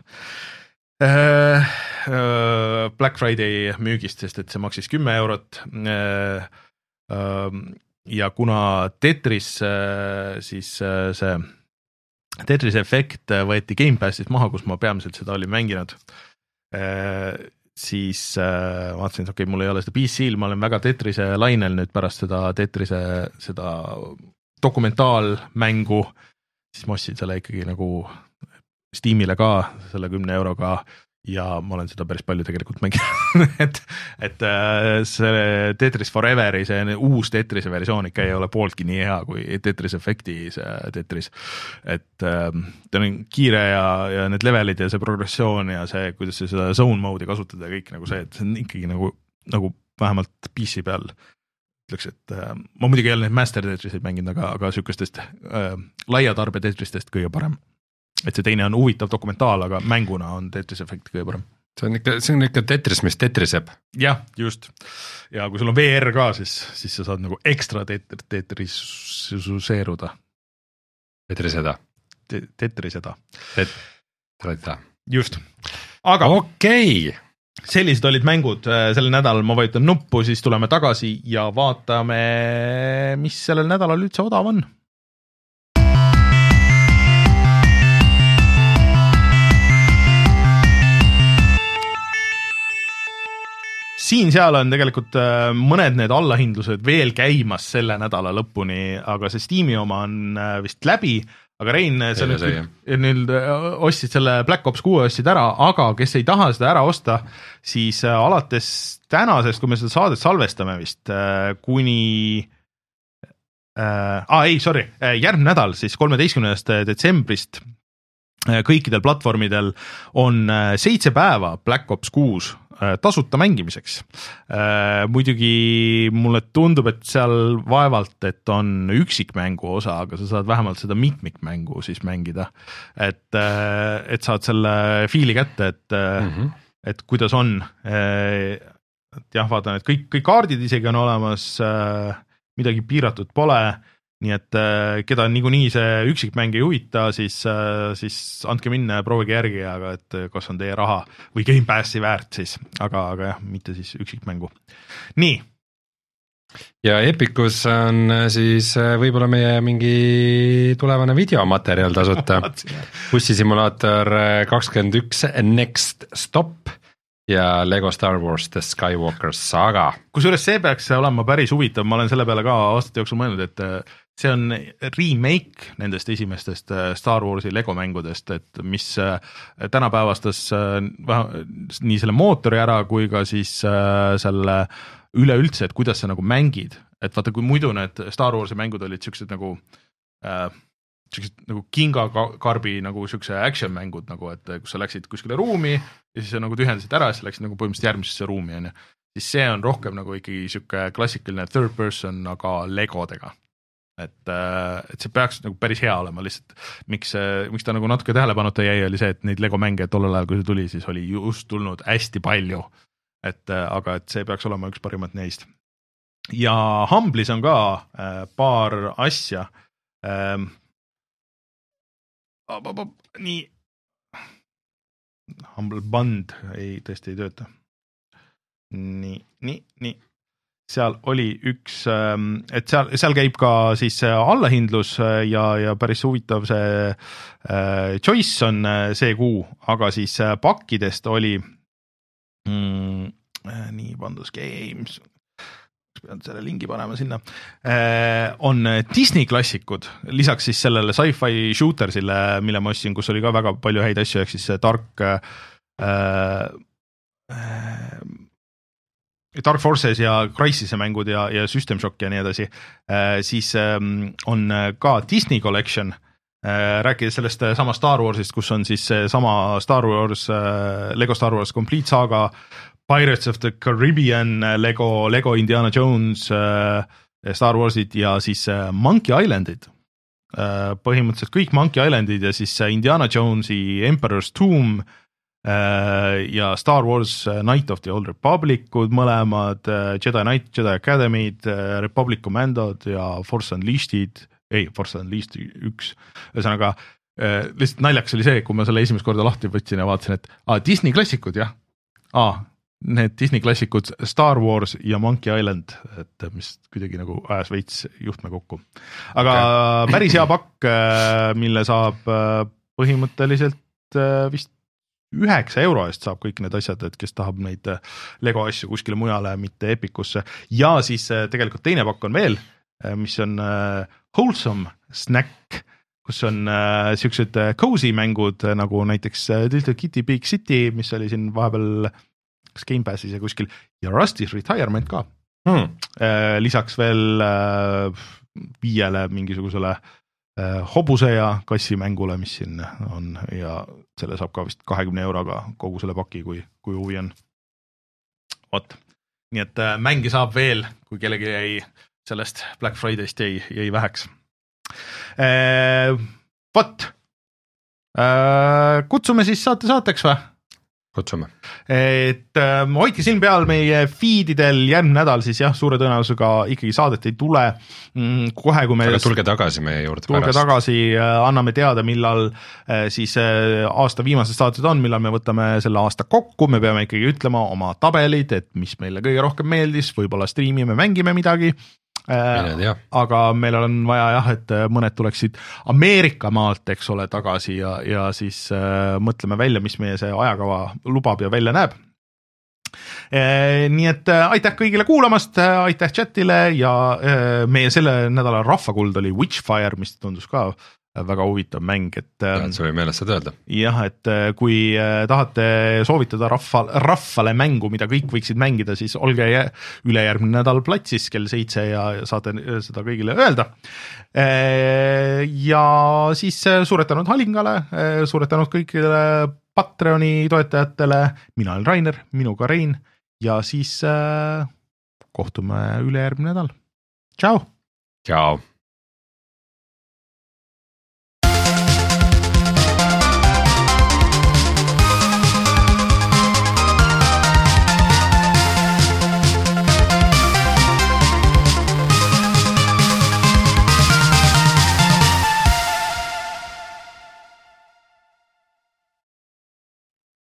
A: äh, Black Friday müügist, sest et see maksis kümme eurot äh, äh, ja kuna Tetris äh, siis äh, see Tetris efekt võeti Game Passist maha, kus ma peamiselt seda olin mänginud äh, siis äh, vaatasin, et okei, okay, mul ei ole seda P C-l, ma olen väga Tetrise lainel nüüd pärast seda Tetrise seda dokumentaalmängu, siis ma ostsin selle ikkagi nagu Steamile ka, selle kümne euroga ja ma olen seda päris palju tegelikult mänginud et, et see Tetris Foreveri, see uus Tetrise versioon ikka ei ole pooltki nii hea kui Tetris efekti see Tetris, et ta on kiire ja, ja need levelid ja see progressioon ja see, kuidas see seda zone mode'i kasutada ja kõik nagu see, et see on ikkagi nagu, nagu vähemalt P C peal ütleks, et äh, ma muidugi ei ole neid Master Tetriseid mänginud, aga, aga sükestest äh, laia tarbe Tetristest kõige parem. Et see teine on huvitav dokumentaal, aga mänguna on Tetris efekt kõige parem.
B: See on ikka, see on ikka Tetris, mis Tetriseb.
A: Jah, just. Ja kui sul on V R ka, siis, siis sa saad nagu ekstra tet- tetrisuseeruda.
B: Tetriseda.
A: Te- tetriseda.
B: Tetriseda.
A: Just. Aga
B: okei. Okay.
A: Sellised olid mängud sellel nädalal, ma vajutan nuppu, siis tuleme tagasi ja vaatame, mis sellel nädalal üldse odav on. siin-seal on tegelikult mõned need allahindlused veel käimas selle nädala lõpuni, aga see Steam'i oma on vist läbi, aga Rein, sa nüüd, nüüd ostsid selle Black Ops kuue ostsid ära, aga kes ei taha seda ära osta, siis alates tänasest, kui me seda saadet salvestame vist, kuni äh, ah, ei, sorry, järgmine nädal, siis kolmeteistkümnendast detsembrist kõikidel platvormidel on seitse päeva Black Ops kuus tasuta mängimiseks. Muidugi mulle tundub, et seal vaevalt, et on üksikmängu osa, aga sa saad vähemalt seda mitmikmängu siis mängida. Et, et saad selle fiili kätte, et, mm-hmm. et kuidas on. Et jah, vaatan, et kõik, kõik kaardid isegi on olemas, midagi piiratud pole, nii et keda niikuinii see üksikmäng ei huvita, siis, siis andke minna ja proovige järgi, aga et kas on teie raha või Game Passi väärt siis, aga, aga jah, mitte siis üksikmängu. Nii.
B: Ja Epicus on siis võib-olla meie mingi tulevane videomaterjal tasuta. Bussisimulaator kakskümmend üks Next Stop ja Lego Star Wars The Skywalker Saga.
A: Kusjuures see peaks olema päris huvitav, ma olen selle peale ka aastate jooksul mõelnud, et see on remake nendest esimestest Star Warsi Lego mängudest, et mis tänapäevastas nii selle mootori ära kui ka siis selle üleüldse, et kuidas sa nagu mängid. Et vaata, kui muidu need Star Warsi mängud olid siuksed nagu äh, siuksed nagu kingakarbi nagu siukse action mängud, nagu et kus sa läksid kuskile ruumi ja siis sa nagu tühendasid ära ja siis läksid nagu põhimõtteliselt järgmisesse ruumi, on ju. Siis see on rohkem nagu ikkagi siuke klassikaline third person, aga Legodega. Et, et see peaks nagu päris hea olema, lihtsalt miks, miks ta nagu natuke tähelepanuta jäi, oli see, et neid Lego mänge tollel ajal, kui see tuli, siis oli just tulnud hästi palju, et, aga et see peaks olema üks parimat neist. Ja Humble'is on ka äh, paar asja, ähm, op, op, op, nii, Humble Band ei, tõesti ei tööta, nii, nii, nii. Seal oli üks, et seal, seal käib ka siis allahindlus ja, ja päris huvitav see äh, choice on see kuu, aga siis pakkidest oli mm, nii Pandus Games, pean selle lingi panema sinna, äh, on Disney klassikud, lisaks siis sellele sci-fi shootersile, mille ma ostsin, kus oli ka väga palju häid asju, ehk siis Dark äh, äh, Dark Forces ja Crysis'e mängud ja, ja System Shock ja nii edasi, äh, siis ähm, on ka Disney Collection, äh, rääkides sellest sama Star Warsist, kus on siis sama Star Wars, äh, Lego Star Wars Complete Saga, Pirates of the Caribbean, Lego, Lego Indiana Jones, äh, Star Warsid ja siis äh, Monkey Islandid. Äh, põhimõtteliselt kõik Monkey Islandid ja siis Indiana Jonesi Emperor's Tomb, ja Star Wars Knight of the Old Republicud mõlemad, Jedi Knight, Jedi Academy, Republic Commandod ja Force Unleashed, ei, Force Unleashed üks, ühesõnaga lihtsalt naljaks oli see, kui ma selle esimest korda lahti võtsin ja vaatasin, et ah, Disney klassikud, jah, ah, need Disney klassikud Star Wars ja Monkey Island, et mis kuidagi nagu ajas veits juhtme kokku, aga okay. Päris hea pakk, mille saab põhimõtteliselt vist üheksa euro eest saab kõik need asjad, et kes tahab neid Lego asju kuskile mujale, mitte Epicusse. Ja siis tegelikult teine pakk on veel, mis on Wholesome Snack, kus on siuksed cozy mängud, nagu näiteks Little Kitty Big City, mis oli siin vahepeal kas Game Passis ja kuskil, ja Rusty's Retirement ka. Hmm. Lisaks veel viiele mingisugusele hobuse ja kassi mängule, mis siin on, ja selle saab ka vist kahekümne euroga kogu selle paki, kui, kui huvi on. Ot. Nii et mängi saab veel, kui kellegi jäi sellest Black Friday'st jäi, jäi väheks. Eee, võt. Eee, kutsume siis saate saateks või?
B: Kutsume.
A: Et äh, hoidke silm peal meie feedidel järgmine nädal, siis jah, suure tõenäosusega ikkagi saadet ei tule mm, kohe, kui me...
B: Aga tulge tagasi meie juurde
A: tulge pärast. Tulge tagasi, äh, anname teada, millal äh, siis äh, aasta viimased saated on, millal me võtame selle aasta kokku, me peame ikkagi ütlema oma tabelid, et mis meile kõige rohkem meeldis, võib-olla striimime, mängime midagi, äh, aga meil on vaja jah, et mõned tuleksid Ameerika maalt, eks ole, tagasi ja, ja siis äh, mõtleme välja, mis meie see ajakava lubab ja välja näeb. Nii et aitäh kõigile kuulamast, aitäh chatile ja meie selle nädala rahvakuld oli Witchfire, mis tundus ka väga huvitav mäng, et
B: ja, et see või meeles saad öelda.
A: Jah, et kui tahate soovitada rahva, rahvale mängu, mida kõik võiksid mängida, siis olge ülejärgmine nädal platsis kell seitse ja saate seda kõigile öelda. Ja siis suured tänud Halingale, suured tänud kõikidele Patreoni toetajatele, mina olen Rainer, minuga Rein ja siis kohtume ülejärgmine nädal. Tšau!
B: Tšau!